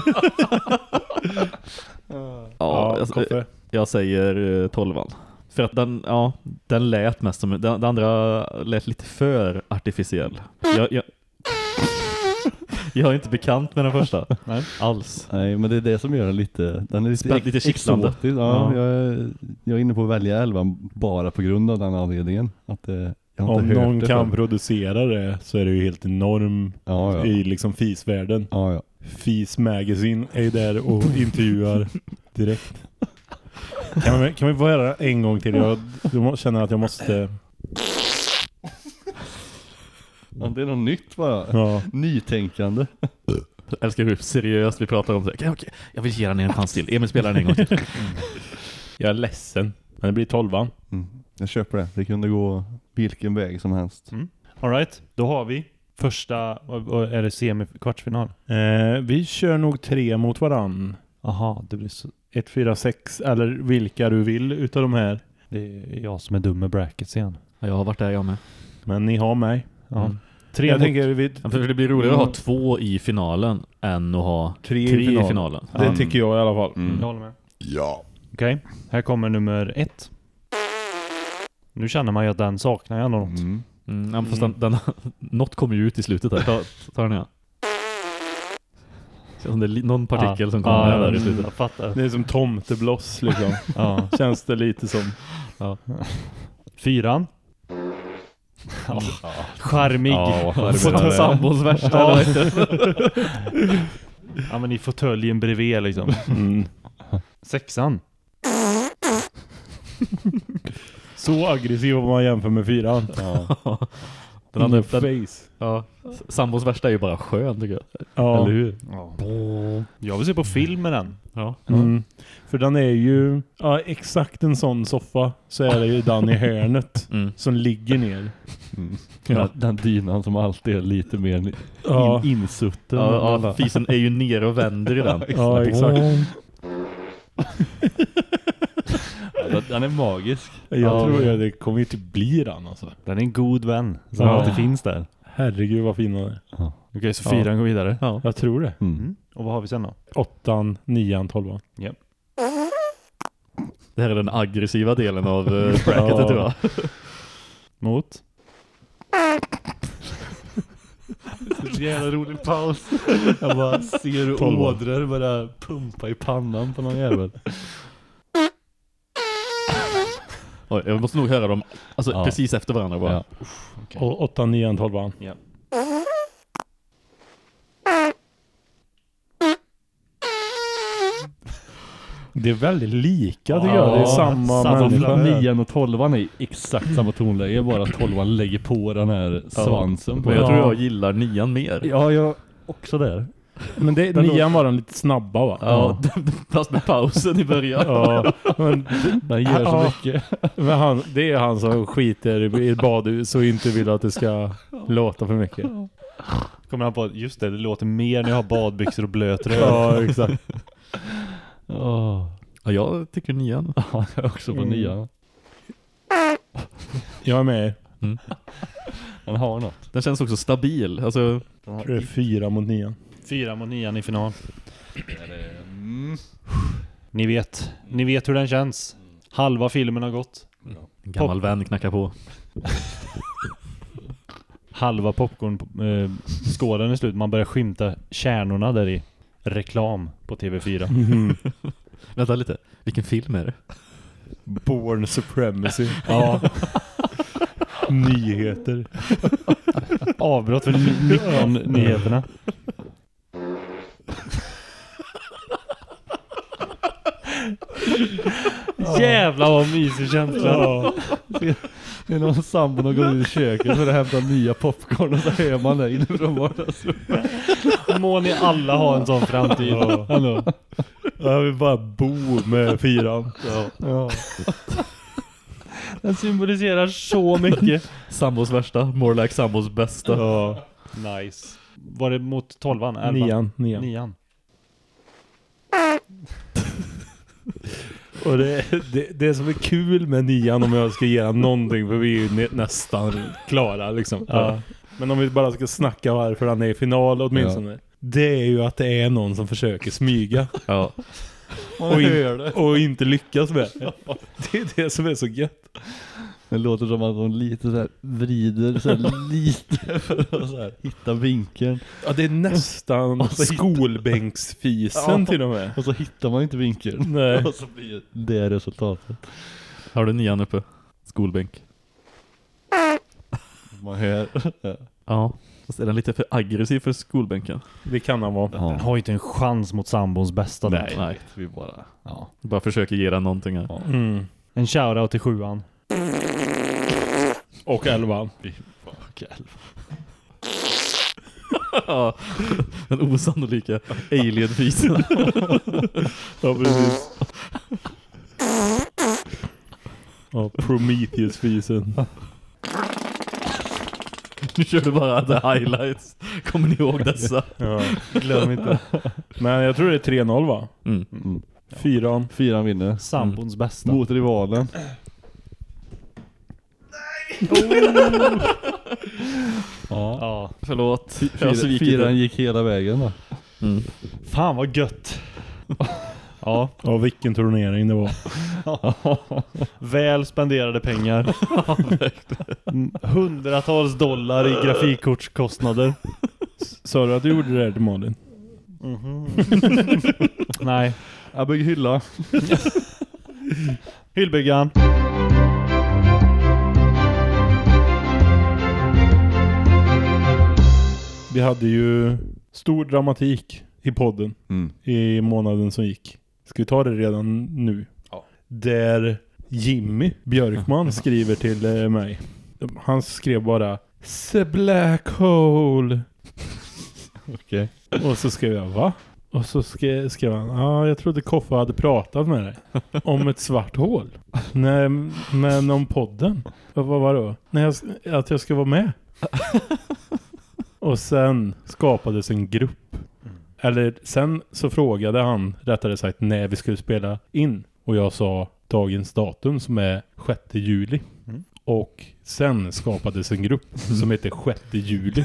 Ja, Ja, jag, kaffe. jag säger eh, tolvan. För att den, ja, den lät mest som, den, den andra lät lite för artificiell. Jag, jag, jag är inte bekant med den första. Nej. Alls. Nej, men det är det som gör den lite, den är lite, Spä- lite kittlande. exotisk. Ja, Ja. Jag, är, jag är inne på att välja elvan bara på grund av den anledningen. Att det, jag har Om inte hört någon det kan förr. producera det så är det ju helt enorm Ja, ja. i liksom fisvärlden. Ja, ja. Fis Magazine är där och intervjuar direkt. Kan vi, kan vi få höra en gång till? Jag, jag känner att jag måste... Ja, det är något nytt bara. Ja. Nytänkande. Jag älskar hur seriöst vi pratar om det. Okej, okej. Jag vill ge den en chans till. Emil spelar den en gång till. Jag är ledsen. Men det blir tolvan. Mm. Jag köper det. Det kunde gå vilken väg som helst. Mm. All right, då har vi första, och, och är det semi-kvartsfinal? Eh, vi kör nog tre mot varann. Aha, det blir så. ett, fyra, sex eller vilka du vill utav de här. Det är jag som är dum med brackets igen. Ja, jag har varit där jag med. Men ni har mig. Ja. Mm. Tre Jag mot, tänker vi, Ja, för det blir roligare att Mm. ha två i finalen än att ha tre, tre i finalen. i finalen. Det Ja. tycker jag i alla fall. Mm. jag håller med. Ja. Okej, här kommer nummer ett. Nu känner man ju att den saknar jag något. Mm. Mm, ja, fast den, den, något kommer ju ut i slutet här. Ta, ta den här. Som det är li- någon partikel Ja. som kommer Ja, med där i mm, slutet. Jag fattar. Det är som tomtebloss liksom. Ja. Känns det lite som. Fyran. Ja. Charmig. Ja, vad charmig Får den ta är. sambons värsta. Ja. eller vad heter det? Ja, men i fåtöljen bredvid liksom. Mm. Sexan. Så aggressiv om man jämför med fyran. Ja. Den andra, In the den, face. ja, sambons värsta är ju bara skön tycker jag. Ja. Eller hur? Ja. Jag vill se på film med den. Ja. Mm. För den är ju ja, exakt en sån soffa. Så är det ju den i hörnet Mm. som ligger ner. Mm. Ja. Den, den dynan som alltid är lite mer in, Ja. insutten. Ja, ja, fisen är ju ner och vänder i den. Ja, exakt. Den, den är magisk. Jag Ja. tror ju det kommer ju inte bli den alltså. Den är en god vän som Ja. alltid finns där. Herregud vad fin den är. Okej, så Ja. fyran går vidare. Ja. Jag tror det. Mm. Mm. Och vad har vi sen då? Åttan, nian, tolvan. Det här är den aggressiva delen av uh, bracketet Ja. tror jag. Mot? Så jävla rolig paus. Jag bara ser hur Tolv. ådror börjar pumpa i pannan på någon jävel. Oj, jag måste nog höra dem alltså, Ja. precis efter varandra bara. Ja. Och åttan, nian, tolvan. Det är väldigt lika tycker jag. Det är samma, samma människa. nian och tolvan är exakt samma tonläge. Bara att tolvan lägger på den här svansen. På Men jag Ja. tror jag gillar nian mer. Ja, jag också där. Men det, Den nian var den lite snabba va? Ja, fast med pausen i början. Ja, men, Den gör så Ja. mycket. men han, det är han som skiter i ett badhus och inte vill att det ska låta för mycket. Kommer han på att just det, det låter mer när jag har badbyxor och blöt röv. Ja, exakt. Åh. Ja, jag tycker nian. Ja, jag är också på Mm. nian. Jag är med. Den har något. Den känns också stabil. Alltså, Jag tror det är fyra mot nian. Fyra mot nian i final. Mm. Ni vet, ni vet hur den känns. Halva filmen har gått. en gammal vän knackar på. Halva popcorn eh, skålen är slut. Man börjar skymta kärnorna där i. Reklam på T V fyra. Mm. Vänta lite, vilken film är det? Born Supremacy. Ja, Nyheter. avbrott för nitton-nyheterna. Jävlar vad mysig känsla. Ja. Det är någon sambon och går ut i köket för att hämta nya popcorn och så hör man det inifrån vardagsrummet. Må ni alla ha en sån framtid. Ja. Hallå. Jag vill bara bo med fyran. Ja. Ja. Den symboliserar så mycket. Sambos värsta, more like sambos bästa. Ja. Nice. Var det mot tolvan? Elvan? Nian. Nian. Nian. Och det, det, det som är kul med nian, om jag ska ge någonting, för vi är ju nä, nästan klara liksom. Ja. Men om vi bara ska snacka varför han är i final åtminstone. Ja. Det är ju att det är någon som försöker smyga. Ja. Och, in, och inte lyckas med det. Det är det som är så gött. Det låter som att de lite så här vrider så här lite för att så här hitta vinkeln. Ja, det är nästan skolbänksfisen ja, till och med. Och så hittar man inte vinkeln. Nej. Och så blir det resultatet. Har du nian uppe? Skolbänk. Man hör. Ja. Fast är den lite för aggressiv för skolbänken? Det kan han vara. Den har ju inte en chans mot sambons bästa. Nej, då. nej. Vi bara, ja. bara försöker ge den någonting här. Ja. Mm. En shoutout till sjuan. Och elvan. Och elvan. Ja, den osannolika alien-fisen. Ja, precis. Ja, Prometheus-fisen. Nu kör du bara the highlights. Kommer ni ihåg dessa? Ja, glöm inte. Men jag tror det är tre noll va? Mm. Mm. Fyran. Fyran vinner. Sambons mm. bästa. Mot rivalen. Oh. Ja. Ja. Förlåt. Fyra, fyran gick hela vägen då. Mm. Fan vad gött. Ja. Ja, vilken turnering det var. Väl spenderade pengar. Hundratals dollar i grafikkortskostnader. Sa du att du gjorde det där till Malin? Mm-hmm. Nej. Jag bygger hylla. Hyllbyggan. Vi hade ju stor dramatik i podden mm. i månaden som gick. Ska vi ta det redan nu? Ja. Där Jimmy Björkman skriver till eh, mig. Han skrev bara "The black hole". Okej. Okay. Och så skrev jag va? Och så skrev, skrev han, ja ah, jag trodde Koffe hade pratat med dig om ett svart hål. Nej, men om podden. Vad var det då? Nej, jag, att jag ska vara med. Och sen skapades en grupp. Mm. Eller sen så frågade han, rättare sagt, när vi skulle spela in. Och jag sa dagens datum som är sjätte juli. Mm. Och sen skapades en grupp som heter sjätte juli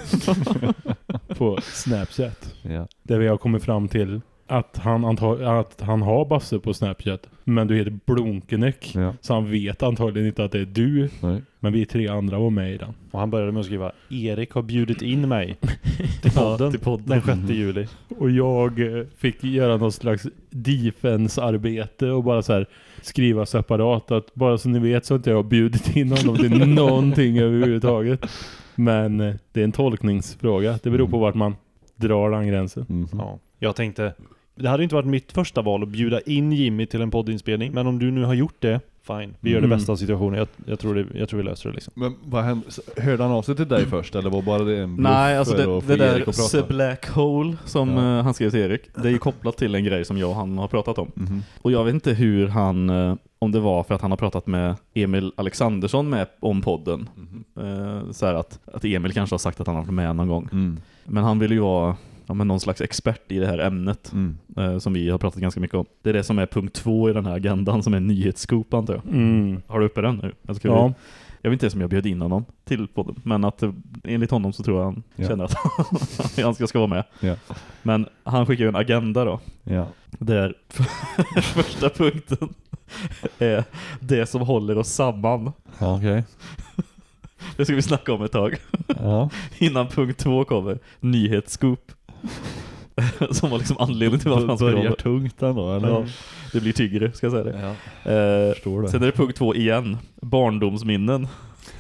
på Snapchat. Ja. Där vi har kommit fram till att han, antar, att han har Basse på Snapchat. Men du heter Blonkenäck. Ja. Så han vet antagligen inte att det är du. Nej. Men vi tre andra var med i den. Och han började med att skriva Erik har bjudit in mig till podden, ja, till podden. den sjätte juli. Och jag fick göra någon slags defense-arbete och bara så här skriva separat. Att bara så ni vet så att jag har bjudit in honom till någonting överhuvudtaget. Men det är en tolkningsfråga. Det beror på vart man drar den gränsen. Mm. Ja. Jag tänkte, det hade inte varit mitt första val att bjuda in Jimmy till en poddinspelning. Men om du nu har gjort det, fine. Vi gör Mm. det bästa av situationen. Jag, jag, tror det, jag tror vi löser det liksom. Men vad hände? Hörde han av sig till dig först? Eller var bara det en bluff? Nej, alltså för det, att få det Erik att där prata? The Black Hole som Ja. uh, han skrev till Erik, det är ju kopplat till en grej som jag och han har pratat om. Mhm. Och jag vet inte hur han, uh, om det var för att han har pratat med Emil Alexandersson med om podden. Mhm. Uh, så här att, att Emil kanske har sagt att han har varit med någon gång. Mm. Men han vill ju vara ja, men någon slags expert i det här ämnet Mm. uh, som vi har pratat ganska mycket om. Det är det som är punkt två i den här agendan som är nyhetsscoop antar jag. Mm. Har du uppe den nu? Jag, Ja. vi, jag vet inte ens om jag bjöd in honom till podden. Men att uh, enligt honom så tror jag han Ja. känner att han ska, ska vara med. Ja. Men han skickar ju en agenda då. Ja. Där första punkten är det som håller oss samman. Ja, okej. Det ska vi snacka om ett tag. Ja. Innan punkt två kommer nyhetsscoop. Som var liksom anledning till varför han skulle Börjar vara. tungt ändå, eller? Ja, det blir tyngre, ska jag säga det. Ja. Eh, Förstår det. sen är det punkt två igen. Barndomsminnen.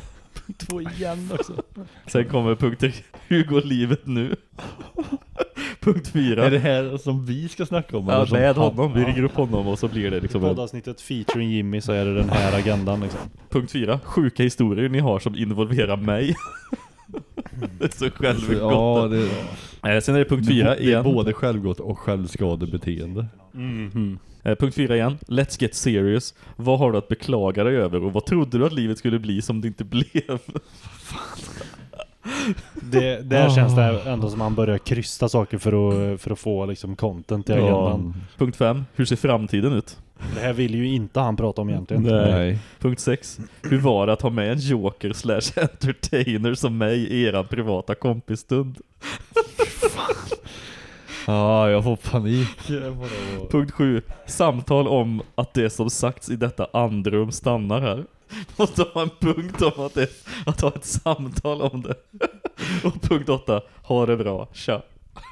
Två igen också. Sen kommer punkt tre. Hur går livet nu? Punkt fyra. Är det här som vi ska snacka om? Ja, eller som med han- honom. Vi ringer upp honom och så blir det liksom... Poddavsnittet featuring Jimmy, så är det den här agendan liksom. Punkt fyra. Sjuka historier ni har som involverar mig. Det är så självgott. Ja, det, eh, sen är det punkt fyra det är igen. både självgott och självskadebeteende. Mhm. Eh, punkt fyra igen. Let's get serious. Vad har du att beklaga dig över? Och vad trodde du att livet skulle bli som det inte blev? Det, där Ah. känns det ändå som man börjar krysta saker för att, för att få liksom content i agendan. Punkt fem. Hur ser framtiden ut? Det här vill ju inte han prata om egentligen. Nej. Punkt sex. Hur var det att ha med en joker slash entertainer som mig i era privata kompisstund? Ja, jag får panik. Punkt sju. Samtal om att det som sagts i detta andrum stannar här. Måste ha en punkt om att, det, att ha ett samtal om det. Och punkt åtta. Ha det bra. Tja.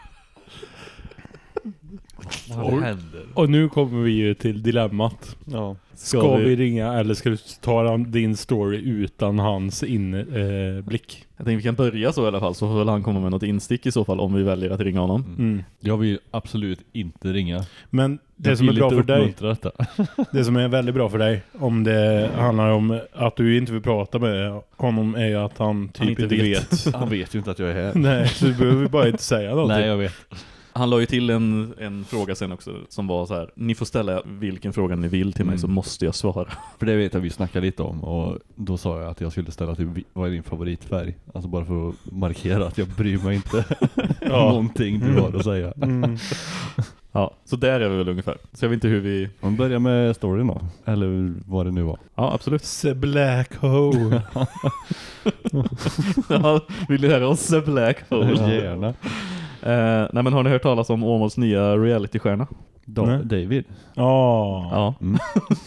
Vad händer? Och nu kommer vi ju till dilemmat. Ja. Ska, Ska vi... vi- ringa eller ska du ta din story utan hans inblick? Jag tänker vi kan börja så i alla fall, så får väl han komma med något instick i så fall om vi väljer att ringa honom. Mm. Jag vill absolut inte ringa. Men det Jag som är vill bra inte för dig, uppmuntra detta. det som är väldigt bra för dig, om det handlar om att du inte vill prata med honom, är ju att han typ Han inte inte vet. vet. Han vet ju inte att jag är här. Nej, så du behöver bara inte säga någonting. Nej, jag vet. Han la ju till en, en fråga sen också som var så här: ni får ställa vilken fråga ni vill till mig Mm. så måste jag svara. För det vet jag vi snackade lite om, och då sa jag att jag skulle ställa typ, vad är din favoritfärg? Alltså bara för att markera att jag bryr mig inte om någonting du har att säga. Mm. Ja, så där är vi väl ungefär. Så jag vet inte hur vi... Om vi börjar med storyn då, eller vad det nu var. Ja, absolut. The black hole. Ja, vill ni höra oss The Black Hole? Gärna. Eh, nej men har ni hört talas om Åmåls nya reality-stjärna? Da- Nej. David. Ja. Ja. Mm.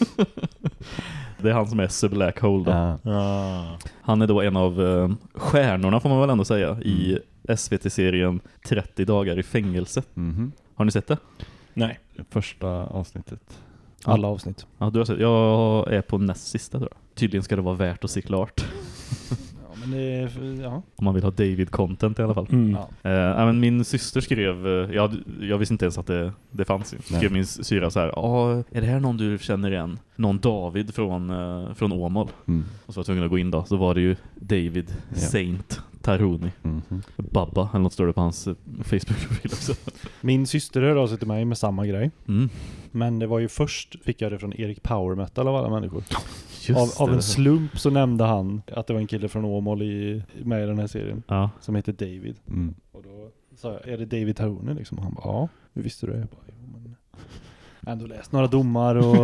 Det är han som är The Black Hole då. Ja. Ja. Han är då en av eh, stjärnorna får man väl ändå säga i S V T-serien trettio dagar i fängelse. Mhm. Har ni sett det? Nej. Första avsnittet. Alla avsnitt. Ja, du har sett. Jag är på näst sista tror jag. Tydligen ska det vara värt att se klart. Ja, men det är, ja. Om man vill ha David-content i alla fall. Mm. Ja. Eh, ja, men min syster skrev, eh, jag, jag visste inte ens att det, det fanns. Skrev Nej. min syra så här: ja, är det här någon du känner igen? Någon David från, eh, från Åmål. Mm. Och så var jag tvungen att gå in då. Så var det ju David Ja. Saint Taruni. Mhm. Babba, eller något står det på hans eh, Facebook-profil också. Min syster hörde av sig till mig med samma grej. Mm. Men det var ju först, fick jag det från Erik Power Metal av alla människor. Just Av, av det. en slump så nämnde han att det var en kille från Åmål i, med i den här serien. Ja. Som heter David. Mm. Och då sa jag, är det David Taruni liksom? Och han bara, ja, hur visste du det? Jag bara, jo, men... Ändå läst några domar och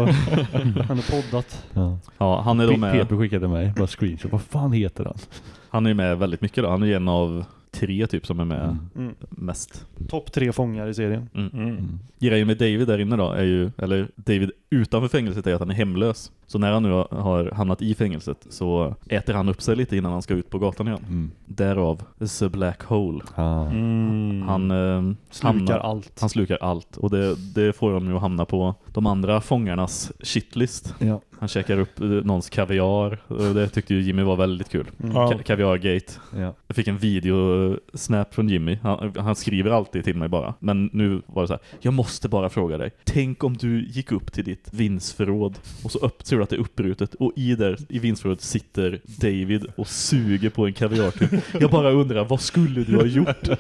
han har poddat. Ja. Ja, han är då P- med. Peter skickade mig bara screenshot. Vad fan heter han? Han är med väldigt mycket då. Han är en av tre typ som är med Mm. Mm. mest. Topp tre fångar i serien. Mm. Mm. Grejen med David där inne då är ju, eller David utanför fängelset är att han är hemlös. Så när han nu har hamnat i fängelset så äter han upp sig lite innan han ska ut på gatan igen. Mm. Därav The Black Hole. Ah. Mm. Han eh, Slukar hamnar, allt. han slukar allt. Och det, det får honom ju att hamna på de andra fångarnas shitlist. Ja. Han käkar upp eh, någons kaviar. Och det tyckte ju Jimmy var väldigt kul. Mm. Ja. Ka- Kaviargate. Ja. Jag fick en video-snap från Jimmy. Han, han skriver alltid till mig bara. Men nu var det så här: jag måste bara fråga dig. Tänk om du gick upp till ditt vindsförråd och så upp, ser du att det är uppbrutet. Och i där, i vindsförrådet sitter David och suger på en kaviartub. Jag bara undrar, vad skulle du ha gjort?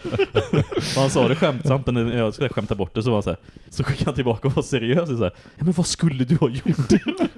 Och han sa det skämtsamt, men när jag skulle skämta bort det så var han så här. Så skickade han tillbaka och var seriös. Och så här, ja men vad skulle du ha gjort?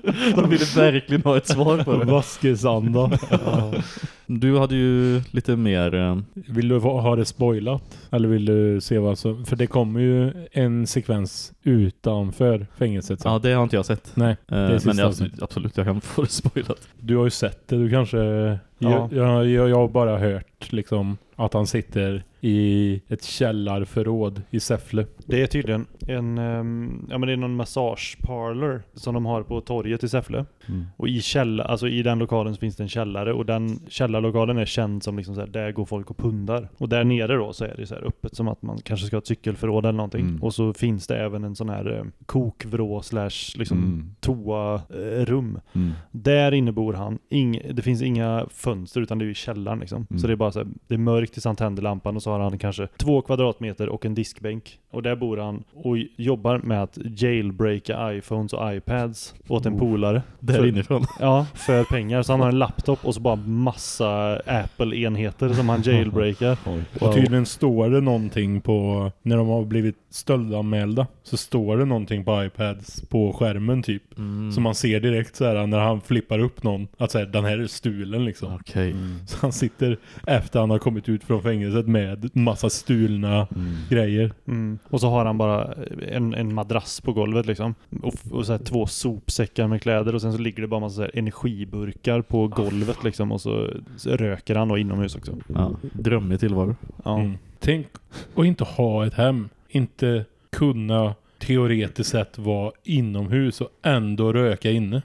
De ville verkligen ha ett svar på det. Vaskesanda. Ja. Du hade ju lite mer... eh, Vill du ha det spoilat? Eller vill du se vad som... För det kommer ju en sekvens utanför fängelset. sen. Ja, det har inte jag sett. Nej, Eh, det är men sista jag, avsnittet. absolut, jag kan få det spoilat. Du har ju sett det, du kanske... Ja. Jag, jag, jag, jag har bara hört liksom att han sitter i ett källarförråd i Säffle. Det är tydligen en, um, ja men det är någon massageparlor som de har på torget i Säffle. Mm. Och i källa, alltså i den lokalen så finns det en källare och den källarlokalen är känd som liksom så här, där går folk och pundar. Och där nere då så är det så här öppet som att man kanske ska ha ett cykelförråd eller någonting. Mm. Och så finns det även en sån här eh, kokvrå slash liksom Mm. toa eh, rum. Mm. Där inne bor han. Ing, det finns inga fönster utan det är ju i källaren liksom. Mm. Så det är bara så här, det är mörkt tills han tänder lampan och så har han kanske två kvadratmeter och en diskbänk. Och där bor han och jobbar med att jailbreaka iPhones och iPads åt en polare. Där För- inifrån. Ja, för pengar. Så han har en laptop och så bara massa Apple-enheter som han jailbreakar. Oj. Och tydligen står det någonting på, när de har blivit stöldanmälda, så står det någonting på iPads på skärmen typ. Mm. Så man ser direkt så här när han flippar upp någon, att så här, den här är stulen liksom. Okej. Mm. Så han sitter efter han har kommit ut från fängelset med massa stulna Mm. grejer. Mm. Och så har han bara en, en madrass på golvet liksom. Och, och så här två sopsäckar med kläder. Och sen så ligger det bara massa så här energiburkar på golvet liksom. Och så, så röker han och inomhus också. Ja, drömmig tillvaro. Ja. Mm. Tänk att inte ha ett hem. Inte kunna teoretiskt sett vara inomhus och ändå röka inne.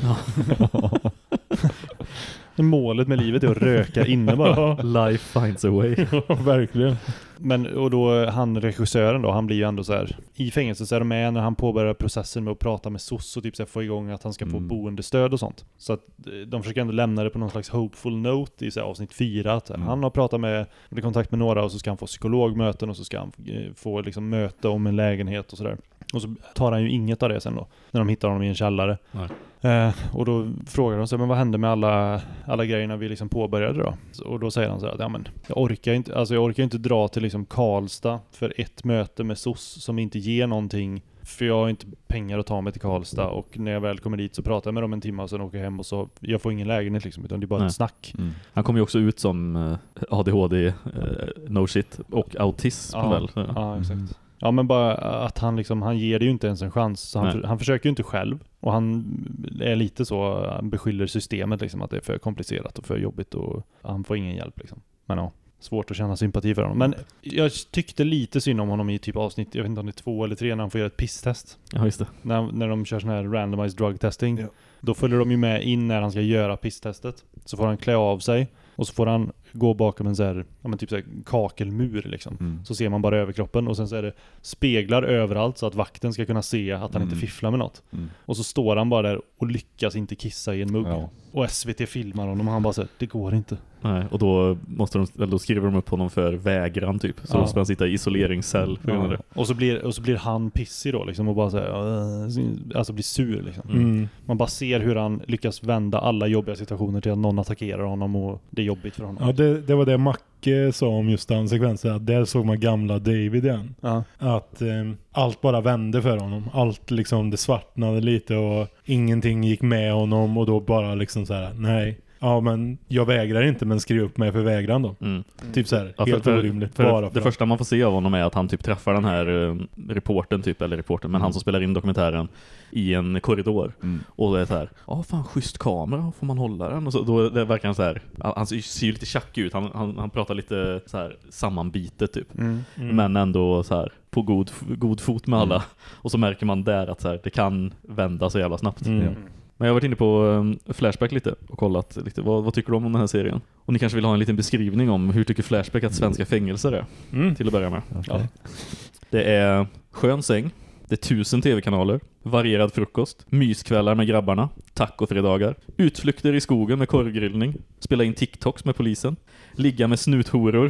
Målet med livet är att röka inne bara. Life finds a way. Ja, verkligen. Men och då han regissören då, han blir ju ändå så här i fängelse, så är de med när han påbörjar processen med att prata med S O S och typ så här, få igång att han ska få Mm. boendestöd och sånt. Så att eh, de försöker ändå lämna det på någon slags hopeful note i så här, avsnitt fyra att Mm. han har pratat med, med kontakt med några och så ska han få psykologmöten och så ska han eh, få liksom möte om en lägenhet och sådär. Och så tar han ju inget av det sen då när de hittar honom i en källare. Nej. Eh, och då frågar de sig, men vad hände med alla, alla grejerna vi liksom påbörjade då? Så, och då säger han så här att ja, men jag orkar inte, alltså jag orkar inte dra till liksom Karlstad för ett möte med S O S som inte ger någonting, för jag har inte pengar att ta mig till Karlstad, och när jag väl kommer dit så pratar jag med dem en timme och sen åker jag hem och så jag får ingen lägenhet liksom, utan det är bara Nej. ett snack. Mm. Han kom ju också ut som eh, A D H D, eh, no shit, och autism Ja, väl? ja, exakt. Ja, men bara att han liksom, han ger det ju inte ens en chans. Så han, Nej. för, han försöker ju inte själv. Och han är lite så, han beskyller systemet liksom att det är för komplicerat och för jobbigt och han får ingen hjälp liksom. Men ja, svårt att känna sympati för honom. Men jag tyckte lite synd om honom i typ avsnitt, jag vet inte om det är två eller tre, när han får göra ett pisstest. Ja, just det. När, när de kör sån här randomized drug testing. Ja. Då följer de ju med in när han ska göra pisstestet. Så får han klä av sig. Och så får han gå bakom en så här, ja, men typ så här kakelmur liksom. Mm. Så ser man bara överkroppen. Och sen så är det speglar överallt så att vakten ska kunna se att han Mm. inte fifflar med något. Mm. Och så står han bara där och lyckas inte kissa i en mugg. Ja. Och S V T filmar honom och han bara säger det går inte. Nej, och då måste de, eller då skriver de upp honom för vägran typ. Så Ja. då ska han sitta i isoleringscell på grund av Ja. det. Och så blir och så blir han pissig då liksom och bara så här, "Åh", alltså blir sur liksom. Mm. Man bara ser hur han lyckas vända alla jobbiga situationer till att någon attackerar honom och det är jobbigt för honom. Ja, det, det var det Macke sa om just den sekvensen. Att där såg man gamla David igen. Ja. Att eh, allt bara vände för honom. Allt liksom, det svartnade lite och ingenting gick med honom. Och då bara liksom så här, nej. Ja, men jag vägrar inte, men skriv upp mig för vägran då. Mm. Typ så här, Ja, helt för, orimligt. för, bara för för det att- första man får se av honom är att han typ träffar den här uh, reporten typ, eller reporten, men han som spelar in dokumentären i en korridor. Mm. Och det är så här, ja fan, schysst kamera, får man hålla den? Och så, då det verkar han så här, han, han ser ju lite tjackig ut, han, han, han pratar lite så här sammanbitet typ. Mm. Mm. Men ändå så här på god, god fot med alla. Mm. Och så märker man där att så här, det kan vända så jävla snabbt. Mm. Ja. Men jag har varit inne på um, Flashback lite och kollat lite. Vad, vad tycker du om den här serien? Och ni kanske vill ha en liten beskrivning om hur tycker Flashback att svenska fängelser är? Mm. Till att börja med. Okej. Ja. Det är skön säng. Det är tusen tv-kanaler. Varierad frukost. Myskvällar med grabbarna. Tacofredagar. Utflykter i skogen med korvgrillning. Spela in TikToks med polisen. Ligga med snuthoror.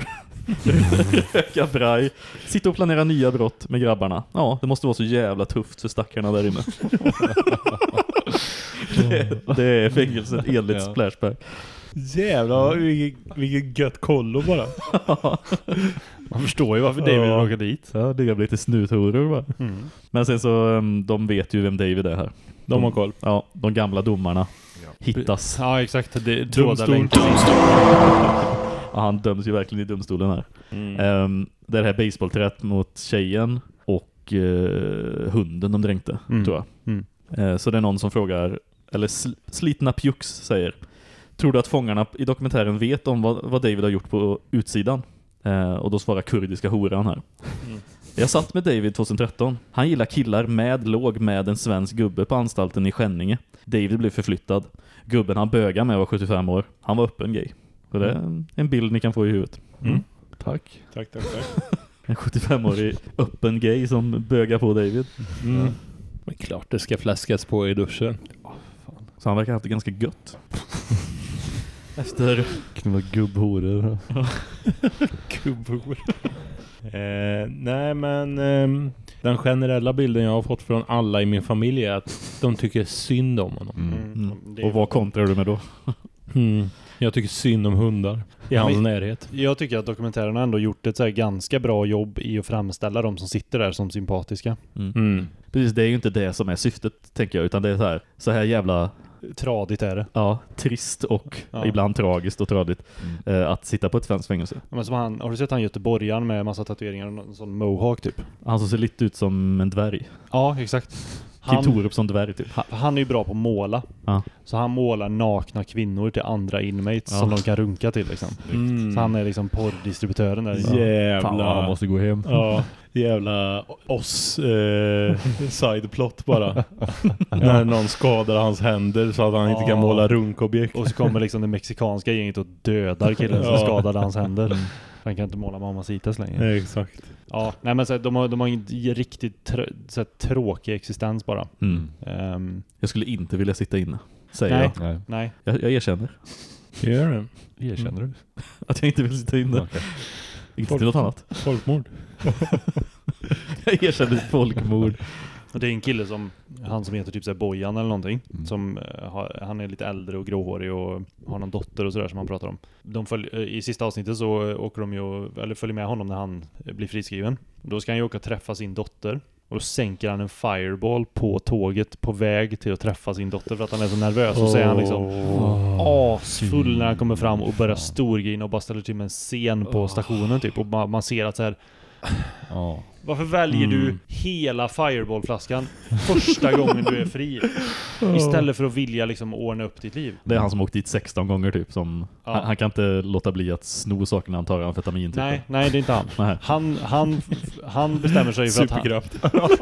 Röka braj. Sitta och planera nya brott med grabbarna. Ja, det måste vara så jävla tufft för stackarna där inne. det, det är fängelset enligt Ja. Flashback. Jävlar, vilket, vilket gött kollo bara. Man förstår ju varför David Ja. åker dit. Ja, det blir lite snuthoror va? Mm. Men sen så, um, de vet ju vem David är här. De har koll. Ja, de gamla domarna hittas. Ja, exakt. Det, Domstol. Ja, han döms ju verkligen i domstolen här. Mm. Um, det här baseballträtt mot tjejen och uh, hunden de dränkte, Mm. tror jag. Mm. Uh, så det är någon som frågar, eller sl- Slitna Pjux säger, tror du att fångarna i dokumentären vet om vad, vad David har gjort på utsidan? Uh, och då svarar kurdiska horan här. Mm. Jag satt med David tjugohundratretton. Han gillar killar med låg med en svensk gubbe på anstalten i Skänninge. David blev förflyttad. Gubben han bögar med var sjuttiofem år. Han var öppen gay. Så det är en- en bild ni kan få i huvudet. Mm. Tack. Tack, tack, tack. En sjuttiofem-årig öppen gay som bögar på David. Mm. Men klart det ska fläskas på i duschen. Så han verkar ha haft det ganska gött. Efter knulla gubbhoror. Gubbhor. eh, nej men eh, den generella bilden jag har fått från alla i min familj är att de tycker synd om honom. Mm. Mm. Och vad kontrar du med då? Mm. Jag tycker synd om hundar i hans Men- närhet. Jag tycker att dokumentärerna ändå gjort ett så här ganska bra jobb i att framställa de som sitter där som sympatiska. Mm. Mm. Precis, det är ju inte det som är syftet, tänker jag, utan det är så här, så här jävla Tradigt är det. ja, trist och Ja. ibland tragiskt och tradigt eh, att sitta på ett svenskt fängelse. Ja, men som han, har du sett han göteborgaren med massa tatueringar och en sån mohawk typ? Han som ser lite ut som en dvärg. Ja, exakt. Kim Han, Torup som dvärg typ. han, han är ju bra på att måla. Ja. Så han målar nakna kvinnor till andra inmates Ja. som de kan runka till liksom. Mm. Så han är liksom porrdistributören där. Jävla. Fan vad han måste gå hem. Ja, jävla oss eh, sideplot bara. När någon skadar hans händer så att han inte Ja. kan måla runkobjekt. Och så kommer liksom det mexikanska gänget och dödar killen som Ja. skadade hans händer. Han kan inte måla Mamacitas längre. Nej, exakt. Ja, nej men så här, de har, de har en riktigt tr- så här, tråkig existens bara. Mm. Ehm, Jag skulle inte vilja sitta inne, säger nej, jag. Nej. nej. jag. Jag erkänner Gör det. Erkänner du? att jag inte vill sitta inne. Okej. Inte till något annat. Folkmord. Jag erkänner folkmord. Och det är en kille som, han som heter typ så här Bojan eller någonting, Mm. som eh, har, han är lite äldre och gråhårig och har någon dotter och sådär som han pratar om. De följ, eh, I sista avsnittet så eh, åker de ju, eller följer med honom när han eh, blir friskriven. Då ska han ju åka och träffa sin dotter. Och då sänker han en fireball på tåget på väg till att träffa sin dotter för att han är så nervös. Och så är han liksom asfull när han kommer fram och börjar storgrina och bara ställer till med en scen på stationen typ. Och man, man ser att så här, Ja. varför väljer Mm. du hela fireballflaskan första gången du är fri? Istället för att vilja liksom ordna upp ditt liv. Det är han som åkt dit sexton gånger typ. Som, Ja. han, han kan inte låta bli att sno saker när han tar amfetamin typ. Nej, nej, det är inte han. Nej. Han, han, han bestämmer sig för att han, Superkraft.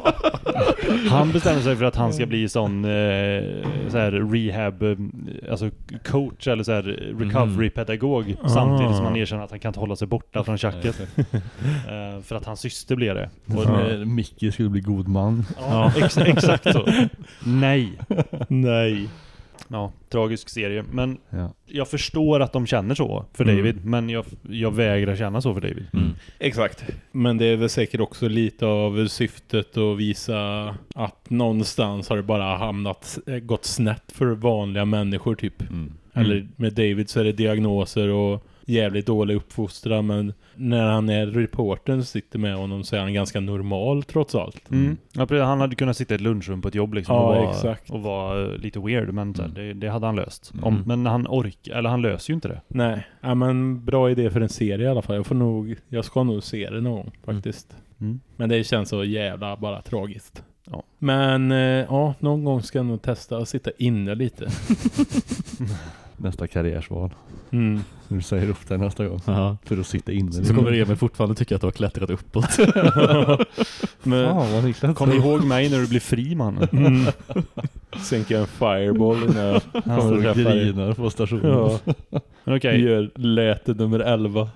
han bestämmer sig för att han ska bli sån eh, så här rehab, eh, alltså coach eller så här recovery-pedagog Ah. samtidigt som han erkänner att han kan inte hålla sig borta från tjacket. eh, för att hans syster blir det. Och när Mickey skulle bli god man. Ja, ex- exakt så. Nej. Nej. Ja, tragisk serie. Men Ja. jag förstår att de känner så för Mm. David, men jag, jag vägrar känna så för David. Mm. Exakt. Men det är väl säkert också lite av syftet att visa att någonstans har det bara hamnat, gått snett för vanliga människor typ. Mm. Eller med David så är det diagnoser och jävligt dålig uppfostran, men när han är reportern och sitter med honom så är han ganska normal trots allt. Mm. Ja, precis. Han hade kunnat sitta i ett lunchrum på ett jobb liksom, Ja, och, vara, exakt. och vara eh, lite weird, men så här, det, det hade han löst. Mm. Om, men han ork, eller han löser ju inte det. Nej, ja, men bra idé för en serie i alla fall. Jag får nog, jag ska nog se det någon gång faktiskt. Mm. Men det känns så jävla bara tragiskt. Ja. Men eh, ja, någon gång ska jag nog testa att sitta inne lite. Nästa karriärsval. Mm. Du säger upp det nästa gång. Ja. För att sitta inne. Så kommer Emil fortfarande tycka att du har klättrat uppåt. Men, Fan vad ni klättrar. Kom ihåg mig när du blir fri, man. mm. Sänker en fireball innan jag Han kommer står och och träffar dig. grinar på stationen. Ja, Men okej, gör läte nummer elva.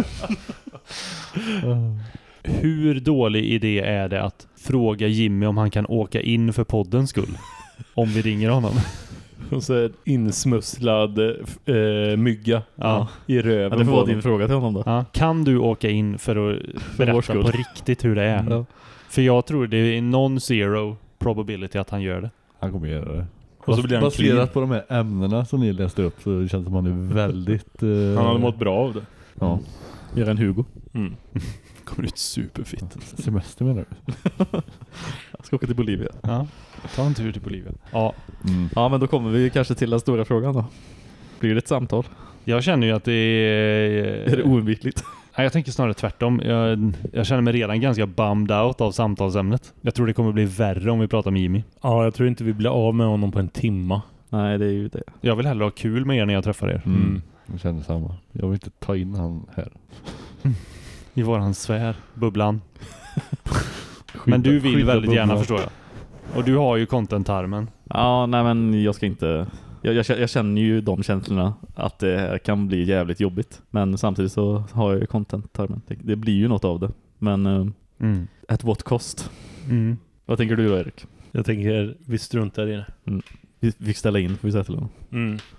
hur dålig idé är det att fråga Jimmy om han kan åka in för poddens skull? Om vi ringer honom. Och så är insmusslad eh, mygga Ja. i Ja, röven. det på var honom. din fråga till honom då. Ja. Kan du åka in för att vår berätta skull. på riktigt hur det är? Ja. För jag tror det är non-zero probability att han gör det. Han kommer göra det. Och så blir han clean. Baserat på de här ämnena som ni läste upp så det känns som han är väldigt... eh, Han hade mått bra av det. Ja. Gör en Hugo. Mm. Kommer ut superfint. Semester menar du? Jag ska åka till Bolivia. Ja. Ta en tur till Bolivia. Ja. Mm. Ja, men då kommer vi kanske till den stora frågan då. Blir det ett samtal? Jag känner ju att det är... Är det oundvikligt? Nej, jag tänker snarare tvärtom. Jag, jag känner mig redan ganska bummed out av samtalsämnet. Jag tror det kommer bli värre om vi pratar med Jimmy. Ja, jag tror inte vi blir av med honom på en timma. Nej, det är ju det. Jag vill hellre ha kul med er när jag träffar er. Mm. Mm. Jag känner samma. Jag vill inte ta in han här. I våran sfär, bubblan. Skydda- Men du vill skydda väldigt gärna, bubblan. förstår jag. Och du har ju content-tarmen. Ja, nej men jag ska inte... Jag, jag, jag känner ju de känslorna att det här kan bli jävligt jobbigt. Men samtidigt så har jag ju content-tarmen. Det, det blir ju något av det. Men uh, Mm. at what cost? Mm. Vad tänker du då, Erik? Jag tänker, vi struntar i det. Vi fick ställa in, får vi säga till honom. Mm. Mm.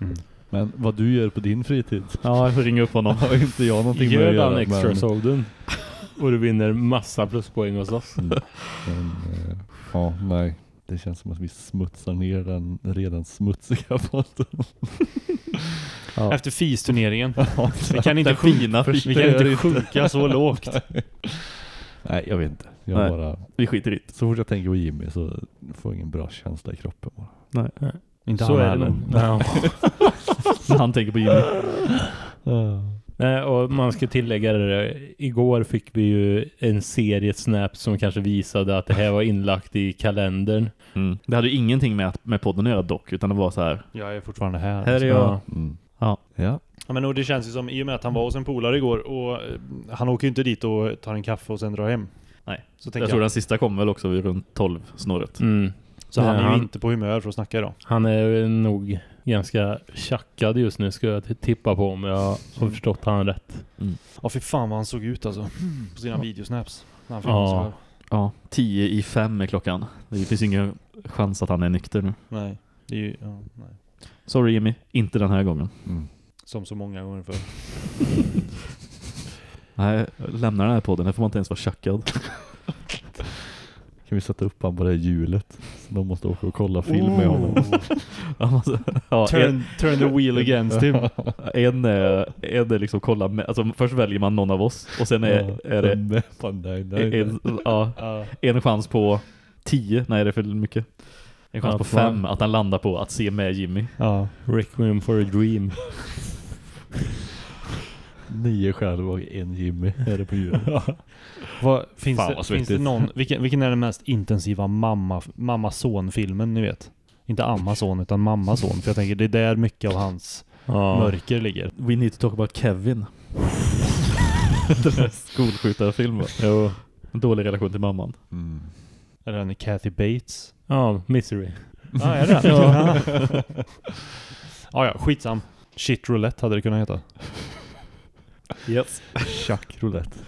Men vad du gör på din fritid? Ja, jag får ringa upp honom. Har inte jag någonting med Gör att göra. den extra men... soden. Och du vinner massa pluspoäng hos oss. Mm. Men, eh, ja, nej. Det känns som att vi smutsar ner den redan smutsiga podden. Ja. Efter F I S-turneringen. Ja, vi kan inte, fina vi kan inte sjunka så lågt. Nej, jag vet inte. Jag Nej, bara, vi skiter i det. så fort jag tänker på Jimmy så får jag ingen bra känsla i kroppen. Bara. Nej. Nej. Inte så han är heller. det. Ja. När han tänker på Jimmy. Uh. Nej, och man ska tillägga det. Igår fick vi ju en serie snaps som kanske visade att det här var inlagt i kalendern. Mm. Det hade ju ingenting med, med podden att göra dock, utan det var så här. Jag är fortfarande här. Här är jag. Mm. Ja. Ja. Ja, men och det känns ju som, i och med att han var hos en polare igår och eh, han åker ju inte dit och tar en kaffe och sen drar hem. Nej. Så Jag tänker tror jag, den sista kom väl också vid runt tolv snåret. Mm. så Nej, han är ju han- inte på humör för att snacka idag. Han är nog ganska tjackad just nu, ska jag tippa på, om jag har förstått han rätt. Ja, för fan vad han såg ut alltså. På sina videosnaps. När han filmade Ja. sig själv. Ja, tio i fem är klockan. Det finns ingen chans att han är nykter nu. Nej, det är ju, ja, nej. Sorry Jimmy, inte den här gången. Mm. Som så många gånger förr. Nej, lämna den här podden. Här får man inte ens vara tjackad. Kan vi sätta upp han på det här hjulet? Så de måste åka och kolla film med honom. Ja, man- ja, Turn, turn the wheel against him. En är, en är liksom kolla med, alltså först väljer man någon av oss och sen är, är det Fan, nej, nej, en, ja, en chans på tio, nej det är för mycket. En chans Ja, på fan. fem att han landar på att se med Jimmy. Ja. Requiem for a Dream. Nio själv och en Jimmy är det på hjulet. Vad, finns Fan, det, vad finns det svettigt. någon, vilken, vilken är den mest intensiva mamma, mamma-son-filmen ni vet? Inte Amazon utan mamma-son. För jag tänker det är där mycket av hans Ja. mörker ligger. We need to talk about Kevin. Den här skolskjutarfilmen. Jo. En dålig relation till mamman. Mm. Eller den är Kathy Bates. Ja, Misery. Ja, är det? Ja. Ja, ja, skitsam. Shit roulette hade det kunnat heta. Yes. Chuck roulette.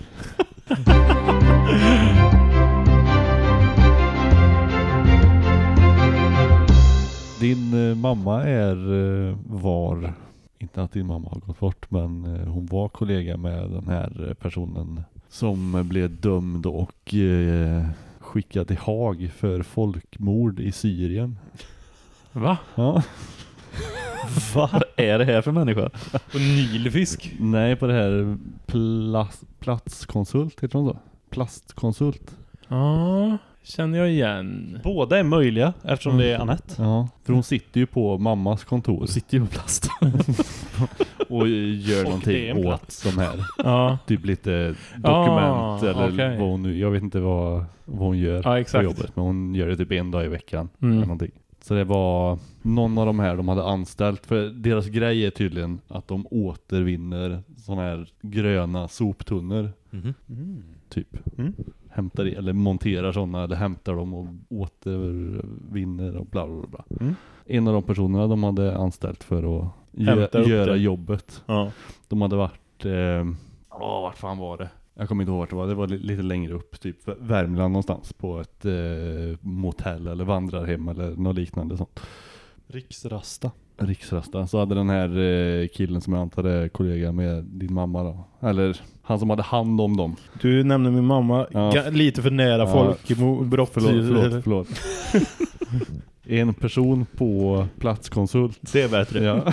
Din eh, mamma är eh, var, inte att din mamma har gått bort, men eh, hon var kollega med den här eh, personen som eh, blev dömd och eh, skickad till Haag för folkmord i Syrien. Va? Ja. Vad är det här för människa? Och nilfisk? Nej, på det här plas, platskonsult, heter hon så? Plastkonsult. Ja, känner jag igen. Båda är möjliga eftersom det är Annette. Ja, för hon sitter ju på mammas kontor. Hon sitter ju på plast. Och gör Och det är en någonting åt plats. de här. Ja, Typ lite dokument Ah, eller okej. vad hon nu, jag vet inte vad, vad hon gör ja på exakt. jobbet. Men hon gör det typ en dag i veckan. Mm. Eller någonting. Så det var någon av de här de hade anställt. För deras grej är tydligen att de återvinner såna här gröna soptunnor. Mhm. Mm. Typ. Mm. Hämtar i, eller monterar sådana eller hämtar dem och återvinner och bla bla bla. Mm. En av de personerna de hade anställt för att Hämta gö- upp göra det. jobbet. Ja. De hade varit, eh, åh vart fan var det? Jag kommer inte ihåg vart det var, det var li- lite längre upp, typ Värmland någonstans på ett eh, motell eller vandrarhem eller något liknande sånt. Riksrasta. Riksrasta. Så hade den här eh, killen som jag antar är kollega med din mamma då. Eller han som hade hand om dem. Du nämnde min mamma Ja. ga- lite för nära Ja. folkbrott. Förlåt, förlåt, förlåt. En person på platskonsult. Det är bättre. Ja.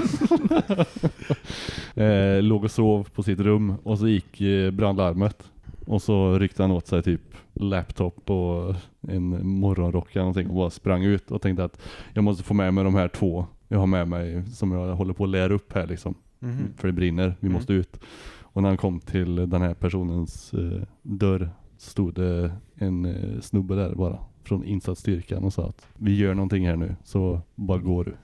eh, låg och sov på sitt rum och så gick eh, brandlarmet. Och så ryckte han åt sig typ laptop och en morgonrock eller någonting och bara sprang ut och tänkte att jag måste få med mig de här två jag har med mig som jag håller på att lära upp här liksom. Mhm. För det brinner, vi Mm. måste ut. Och när han kom till den här personens eh, dörr så stod det en eh, snubbe där bara från insatsstyrkan och sa att vi gör någonting här nu så bara går du.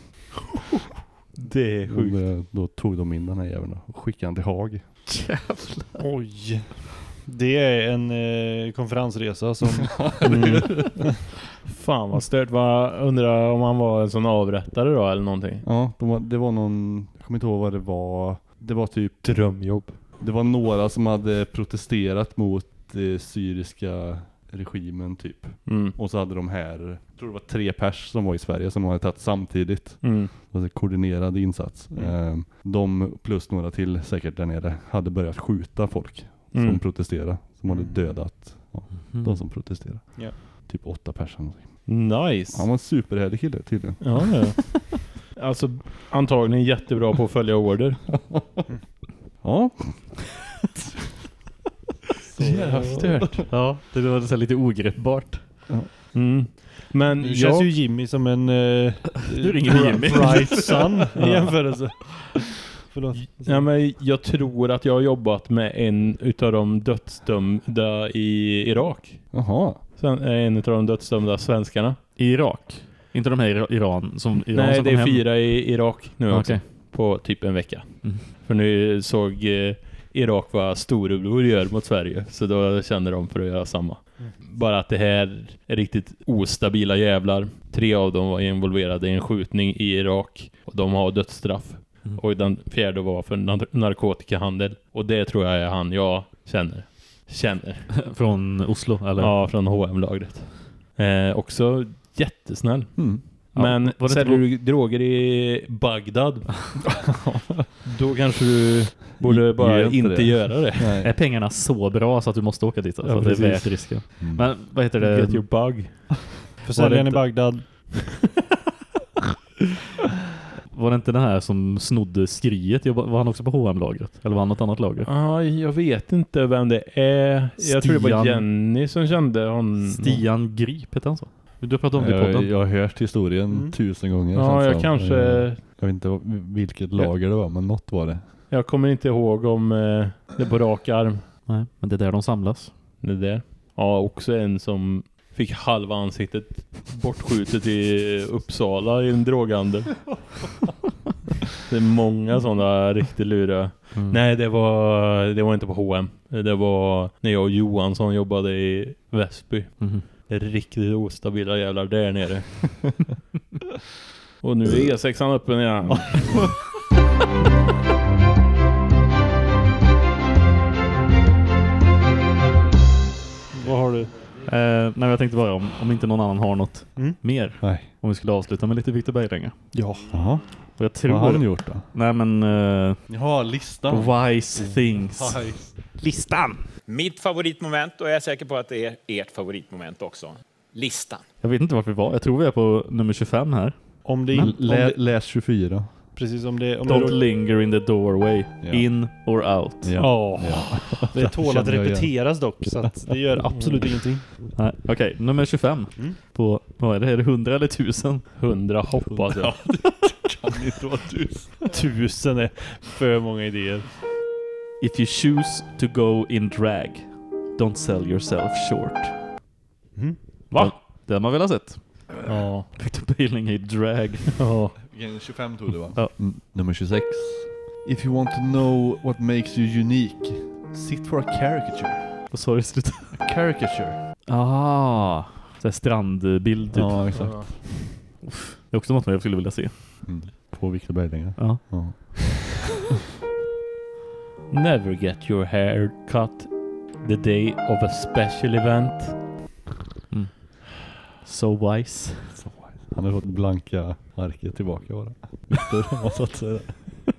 Det är Och, eh, då tog de in den här jäveln och skickade han till Haag. Oj. Det är en eh, konferensresa som... Mm. Fan vad stört. Vad, undrar om han var en sån avrättare då eller någonting. Ja, de var, det var någon, jag kommer inte ihåg vad det var. Det var typ, Drömjobb. det var några som hade protesterat mot eh, syriska regimen typ. Mm. Och så hade de här, jag tror det var tre pers som var i Sverige som de hade tagit samtidigt. Mm. Alltså koordinerad insats. Mm. Eh, de plus några till säkert där nere hade börjat skjuta folk Mm. som protesterade. Som hade dödat ja, Mm. de som protesterade. Ja. Typ åtta personer. Nice. Han var en superhärlig kille tydligen. Ja, ja. Alltså antagligen jättebra på att följa order. Ja. Jävla stört. Ja, det var så här lite ogreppbart. Mm. Men Nu jag... känns ju Jimmy som en uh, Du ringer Jimmy. bright son i jämförelse. Förlåt. Ja, men jag tror att jag har jobbat med en utav de dödsdömda i Irak. Jaha. Sen är en utav de dödsdömda svenskarna. I Irak? Inte de här i Iran som Iran Nej, som det kom är hem. fyra i Irak nu Ah, också. okej. På typ en vecka. Mm. För nu såg eh, Irak vad storebror gör mot Sverige. Så då kände de för att göra samma. Mm. Bara att det här är riktigt ostabila jävlar. Tre av dem var involverade i en skjutning i Irak. Och de har dödsstraff. Mm. Och den fjärde var för nar- narkotikahandel. Och det tror jag är han jag känner. Känner. Från Oslo, eller? Ja, från H och M-lagret. Eh, också jättesnäll. Mm. Ja, Men var det säljer inte- du droger i Bagdad då kanske du borde bara Gör inte inte det. göra det. Nej. Är pengarna så bra så att du måste åka dit? Alltså, Ja, att det är precis. värt risken. Mm. Men vad heter det? Get your bug. Försäljaren i inte- Bagdad. Var det inte den här som snodde skriet? Jobba- Var han också på H och M-lagret? Eller var han något annat lager? Ah, jag vet inte vem det är. Jag tror det var Stian- Jenny som kände hon. Stian Grip, heter han så? Du har pratat om det i Jag, podden. jag har hört historien Mm. tusen gånger. Ja, känns jag som. kanske... Eh, Jag vet inte vad- vilket lager det var, men något var det. Jag kommer inte ihåg om eh, det på rak arm. Nej, men det är där de samlas. Det där. Ja, också en som fick halva ansiktet bortskjutet i Uppsala i en droghandel. Det är många sådana riktigt lura. Mm. Nej, det var, det var inte på H och M. Det var när jag och Johansson jobbade i Väsby. Mhm. Det är riktigt ostabila jävlar där nere. Och nu är E sexan öppen igen. Vad har du? Eh, nej, jag tänkte bara om, om inte någon annan har något Mm. mer. Nej. Om vi skulle avsluta med lite Victor Berglänge. Ja. Jaha. Och jag tror... Vad har han gjort då? Nej, men... Uh, Jaha, listan. wise things. Listan! Mitt favoritmoment, och jag är säker på att det är ert favoritmoment också. Listan. Jag vet inte varför vi var. Jag tror vi är på nummer tjugofem här. Om det, Men- in, om Lä, det läs tjugofyra. precis om det om Don't det, linger in the doorway. Ja. In or out. Ja. Ja. det tål att Känner jag igen. repeteras dock, så att det gör absolut ingenting. Nej, okej, nummer tjugofem. Mm. På, vad är det? Är det hundra eller tusen? Hundra hoppas jag. Kan inte vara tusen. Tusen är för många idéer. If you choose to go in drag, don't sell yourself short. Mm. Va? Det har man väl ha sett. Ja. Victor Berglänge i drag. Ja. tjugofem tog det va? Ja. Mm, nummer tjugosex. If you want to know what makes you unique, sit for a caricature. Vad sa du i slutet? A caricature. Ah, så här strandbild typ. Ja, exakt. Det är också något jag skulle vilja se. Mm. På Victor Berglänge. Ja. Ja. Never get your hair cut the day of a special event. So wise. Han har fått blanka arket tillbaka bara. Victor har satt sig där.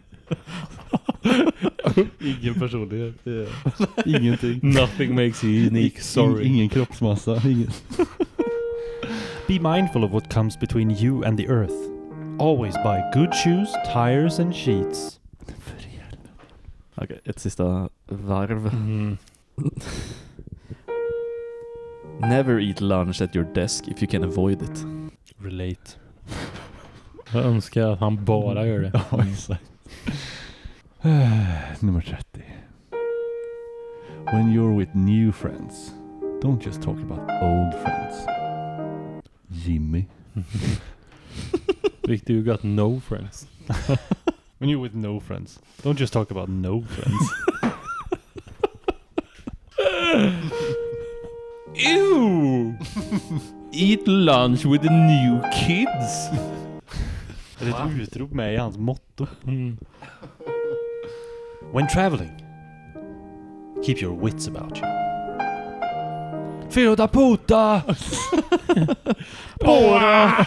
Ingen personlighet. Det är ingenting. Nothing makes you unique, sorry. In, ingen kroppsmassa. Ingen. Be mindful of what comes between you and the earth. Always buy good shoes, tires and sheets. Okej, ett sista varv. Mm. Never eat lunch at your desk if you can avoid it. Relate. Jag önskar att han bara gör det. Ja, exakt. Nummer trettio. When you're with new friends, don't just talk about old friends. Jimmy. Victor, you got no friends. When you're with no friends, don't just talk about no friends. Ew! Eat lunch with the new kids. Är det ett utrop med i hans motto? Mm. When traveling, keep your wits about you. Fyra puta! Bora!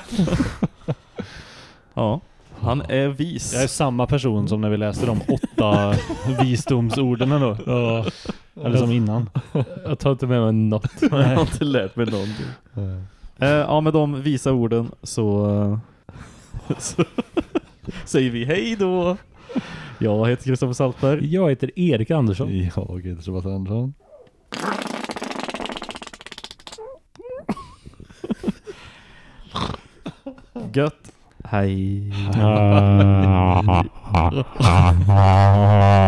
Ja, han är vis. Jag är samma person som när vi läste de åtta visdomsorden då. Ja. Eller som innan. Jag tar inte med mig något. Jag har inte lärt mig någonting. Eh, ja, med de visa orden så, så säger vi hej då. Jag heter Kristoffer Saltberg. Jag heter Erik Andersson. Jag heter Sebastian Andersson. Gött. Hej. Ah.